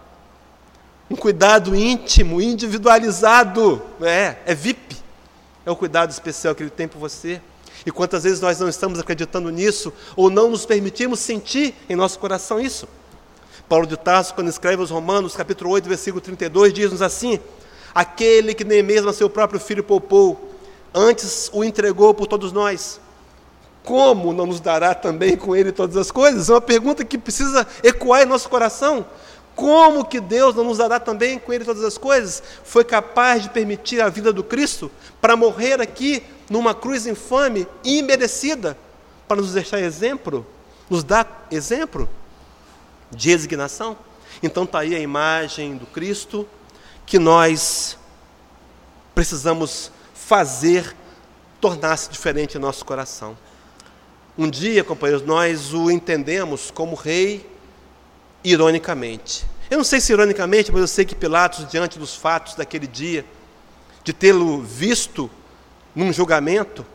um cuidado íntimo, individualizado, é, é V I P. É o cuidado especial que Ele tem por você. E quantas vezes nós não estamos acreditando nisso, ou não nos permitimos sentir em nosso coração isso? Paulo de Tarso, quando escreve aos Romanos, capítulo oito, versículo trinta e dois, diz-nos assim: aquele que nem mesmo a seu próprio Filho poupou, antes o entregou por todos nós, como não nos dará também com Ele todas as coisas? É uma pergunta que precisa ecoar em nosso coração. Como que Deus não nos dará também com Ele todas as coisas? Foi capaz de permitir a vida do Cristo para morrer aqui numa cruz infame e imerecida, para nos deixar exemplo, nos dar exemplo de resignação. Então está aí a imagem do Cristo que nós precisamos fazer tornar-se diferente em nosso coração. Um dia, companheiros, nós o entendemos como rei, ironicamente. Eu não sei se ironicamente, mas eu sei que Pilatos, diante dos fatos daquele dia, de tê-lo visto num julgamento,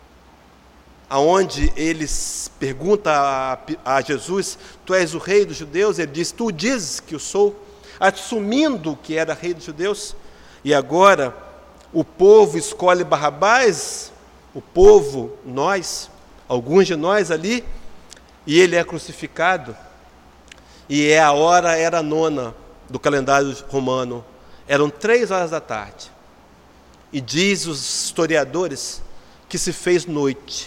aonde ele pergunta a, a Jesus: tu és o rei dos judeus? Ele diz: tu dizes que eu sou, assumindo que era rei dos judeus. E agora o povo escolhe Barrabás, o povo, nós, alguns de nós ali, e ele é crucificado. E é a hora era nona do calendário romano, eram três horas da tarde, e diz os historiadores que se fez noite,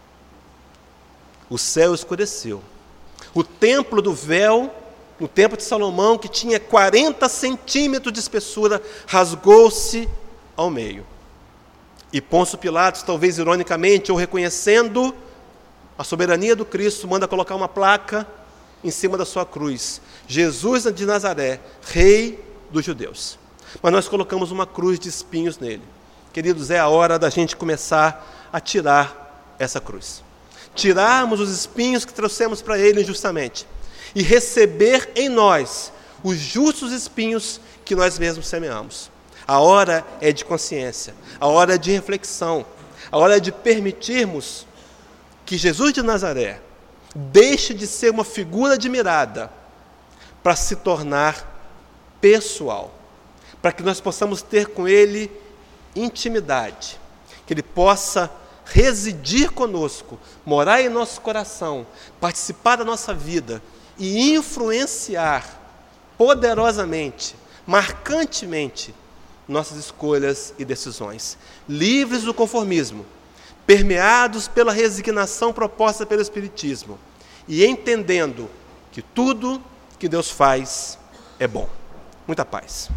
o céu escureceu, o templo do véu, no templo de Salomão, que tinha quarenta centímetros de espessura, rasgou-se ao meio, e Pôncio Pilatos, talvez ironicamente, ou reconhecendo a soberania do Cristo, manda colocar uma placa em cima da sua cruz: Jesus de Nazaré, rei dos judeus. Mas nós colocamos uma cruz de espinhos nele. Queridos, é a hora da gente começar a tirar essa cruz. Tirarmos os espinhos que trouxemos para ele injustamente e receber em nós os justos espinhos que nós mesmos semeamos. A hora é de consciência, a hora é de reflexão, a hora é de permitirmos que Jesus de Nazaré deixe de ser uma figura admirada para se tornar pessoal, para que nós possamos ter com Ele intimidade, que Ele possa residir conosco, morar em nosso coração, participar da nossa vida e influenciar poderosamente, marcantemente, nossas escolhas e decisões, livres do conformismo, permeados pela resignação proposta pelo Espiritismo e entendendo que tudo que Deus faz é bom. Muita paz.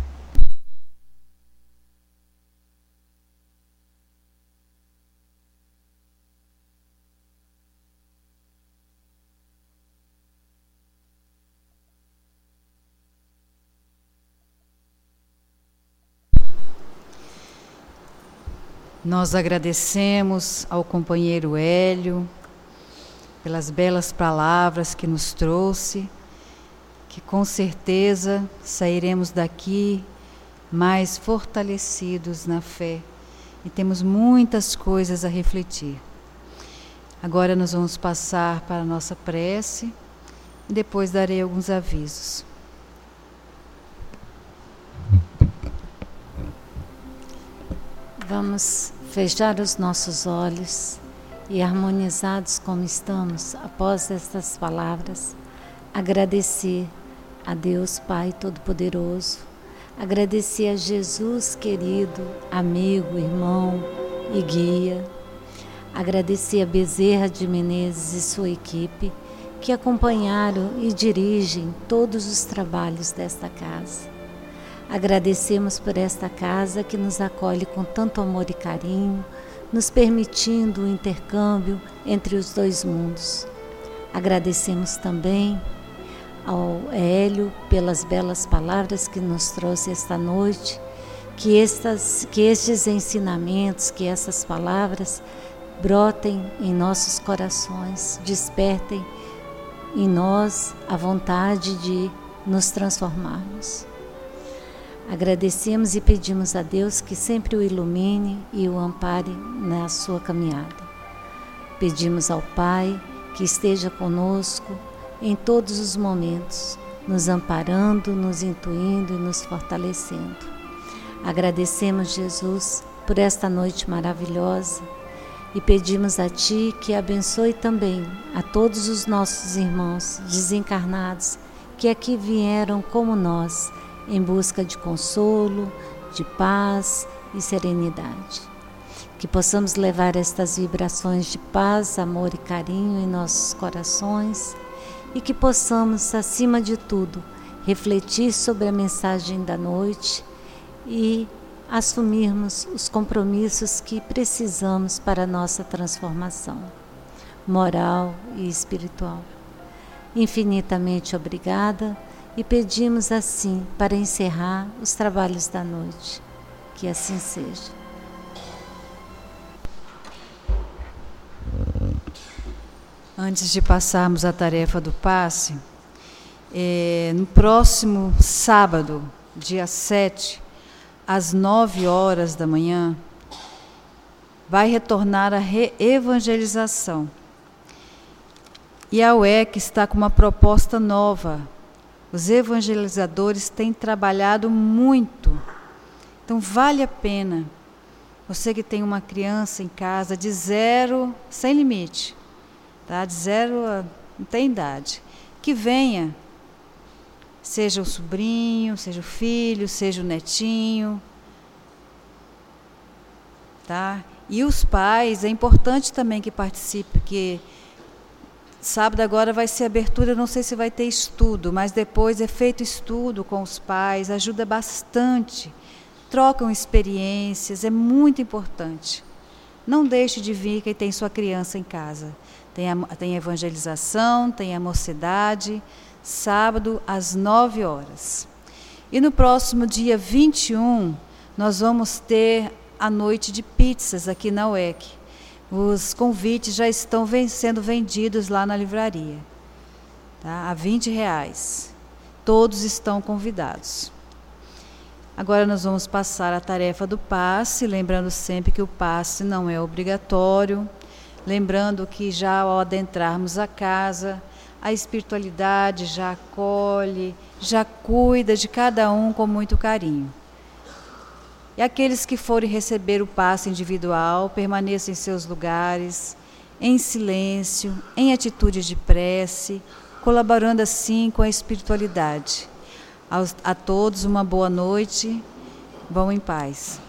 Nós agradecemos ao companheiro Hélio pelas belas palavras que nos trouxe, que com certeza sairemos daqui mais fortalecidos na fé e temos muitas coisas a refletir. Agora nós vamos passar para a nossa prece e depois darei alguns avisos. Vamos fechar os nossos olhos e, harmonizados como estamos, após estas palavras, agradecer a Deus Pai Todo-Poderoso, agradecer a Jesus querido, amigo, irmão e guia, agradecer a Bezerra de Menezes e sua equipe que acompanharam e dirigem todos os trabalhos desta casa. Agradecemos por esta casa que nos acolhe com tanto amor e carinho, nos permitindo o intercâmbio entre os dois mundos. Agradecemos também ao Hélio pelas belas palavras que nos trouxe esta noite, que, estas, que estes ensinamentos, que essas palavras brotem em nossos corações, despertem em nós a vontade de nos transformarmos. Agradecemos e pedimos a Deus que sempre o ilumine e o ampare na sua caminhada. Pedimos ao Pai que esteja conosco em todos os momentos, nos amparando, nos intuindo e nos fortalecendo. Agradecemos, Jesus, por esta noite maravilhosa e pedimos a Ti que abençoe também a todos os nossos irmãos desencarnados que aqui vieram como nós, em busca de consolo, de paz e serenidade. Que possamos levar estas vibrações de paz, amor e carinho em nossos corações e que possamos, acima de tudo, refletir sobre a mensagem da noite e assumirmos os compromissos que precisamos para a nossa transformação moral e espiritual. Infinitamente obrigada. E pedimos assim para encerrar os trabalhos da noite. Que assim seja. Antes de passarmos à tarefa do passe, é, no próximo sábado, dia sete, às nove horas da manhã, vai retornar a reevangelização. E a U E C está com uma proposta nova. Os evangelizadores têm trabalhado muito, então vale a pena. Você que tem uma criança em casa de zero, sem limite, tá? De zero a não tem idade, que venha, seja o sobrinho, seja o filho, seja o netinho, tá? E os pais, é importante também que participem, porque sábado agora vai ser abertura, não sei se vai ter estudo, mas depois é feito estudo com os pais, ajuda bastante, trocam experiências, é muito importante. Não deixe de vir quem tem sua criança em casa. Tem a, tem a evangelização, tem a mocidade, sábado às nove horas. E no próximo dia vinte e um, nós vamos ter a noite de pizzas aqui na U E C. Os convites já estão sendo vendidos lá na livraria, tá? A vinte reais. Todos estão convidados. Agora nós vamos passar a tarefa do passe, lembrando sempre que o passe não é obrigatório, lembrando que já ao adentrarmos a casa, a espiritualidade já acolhe, já cuida de cada um com muito carinho. E aqueles que forem receber o passe individual, permaneçam em seus lugares, em silêncio, em atitude de prece, colaborando assim com a espiritualidade. Aos, a todos uma boa noite, vão em paz.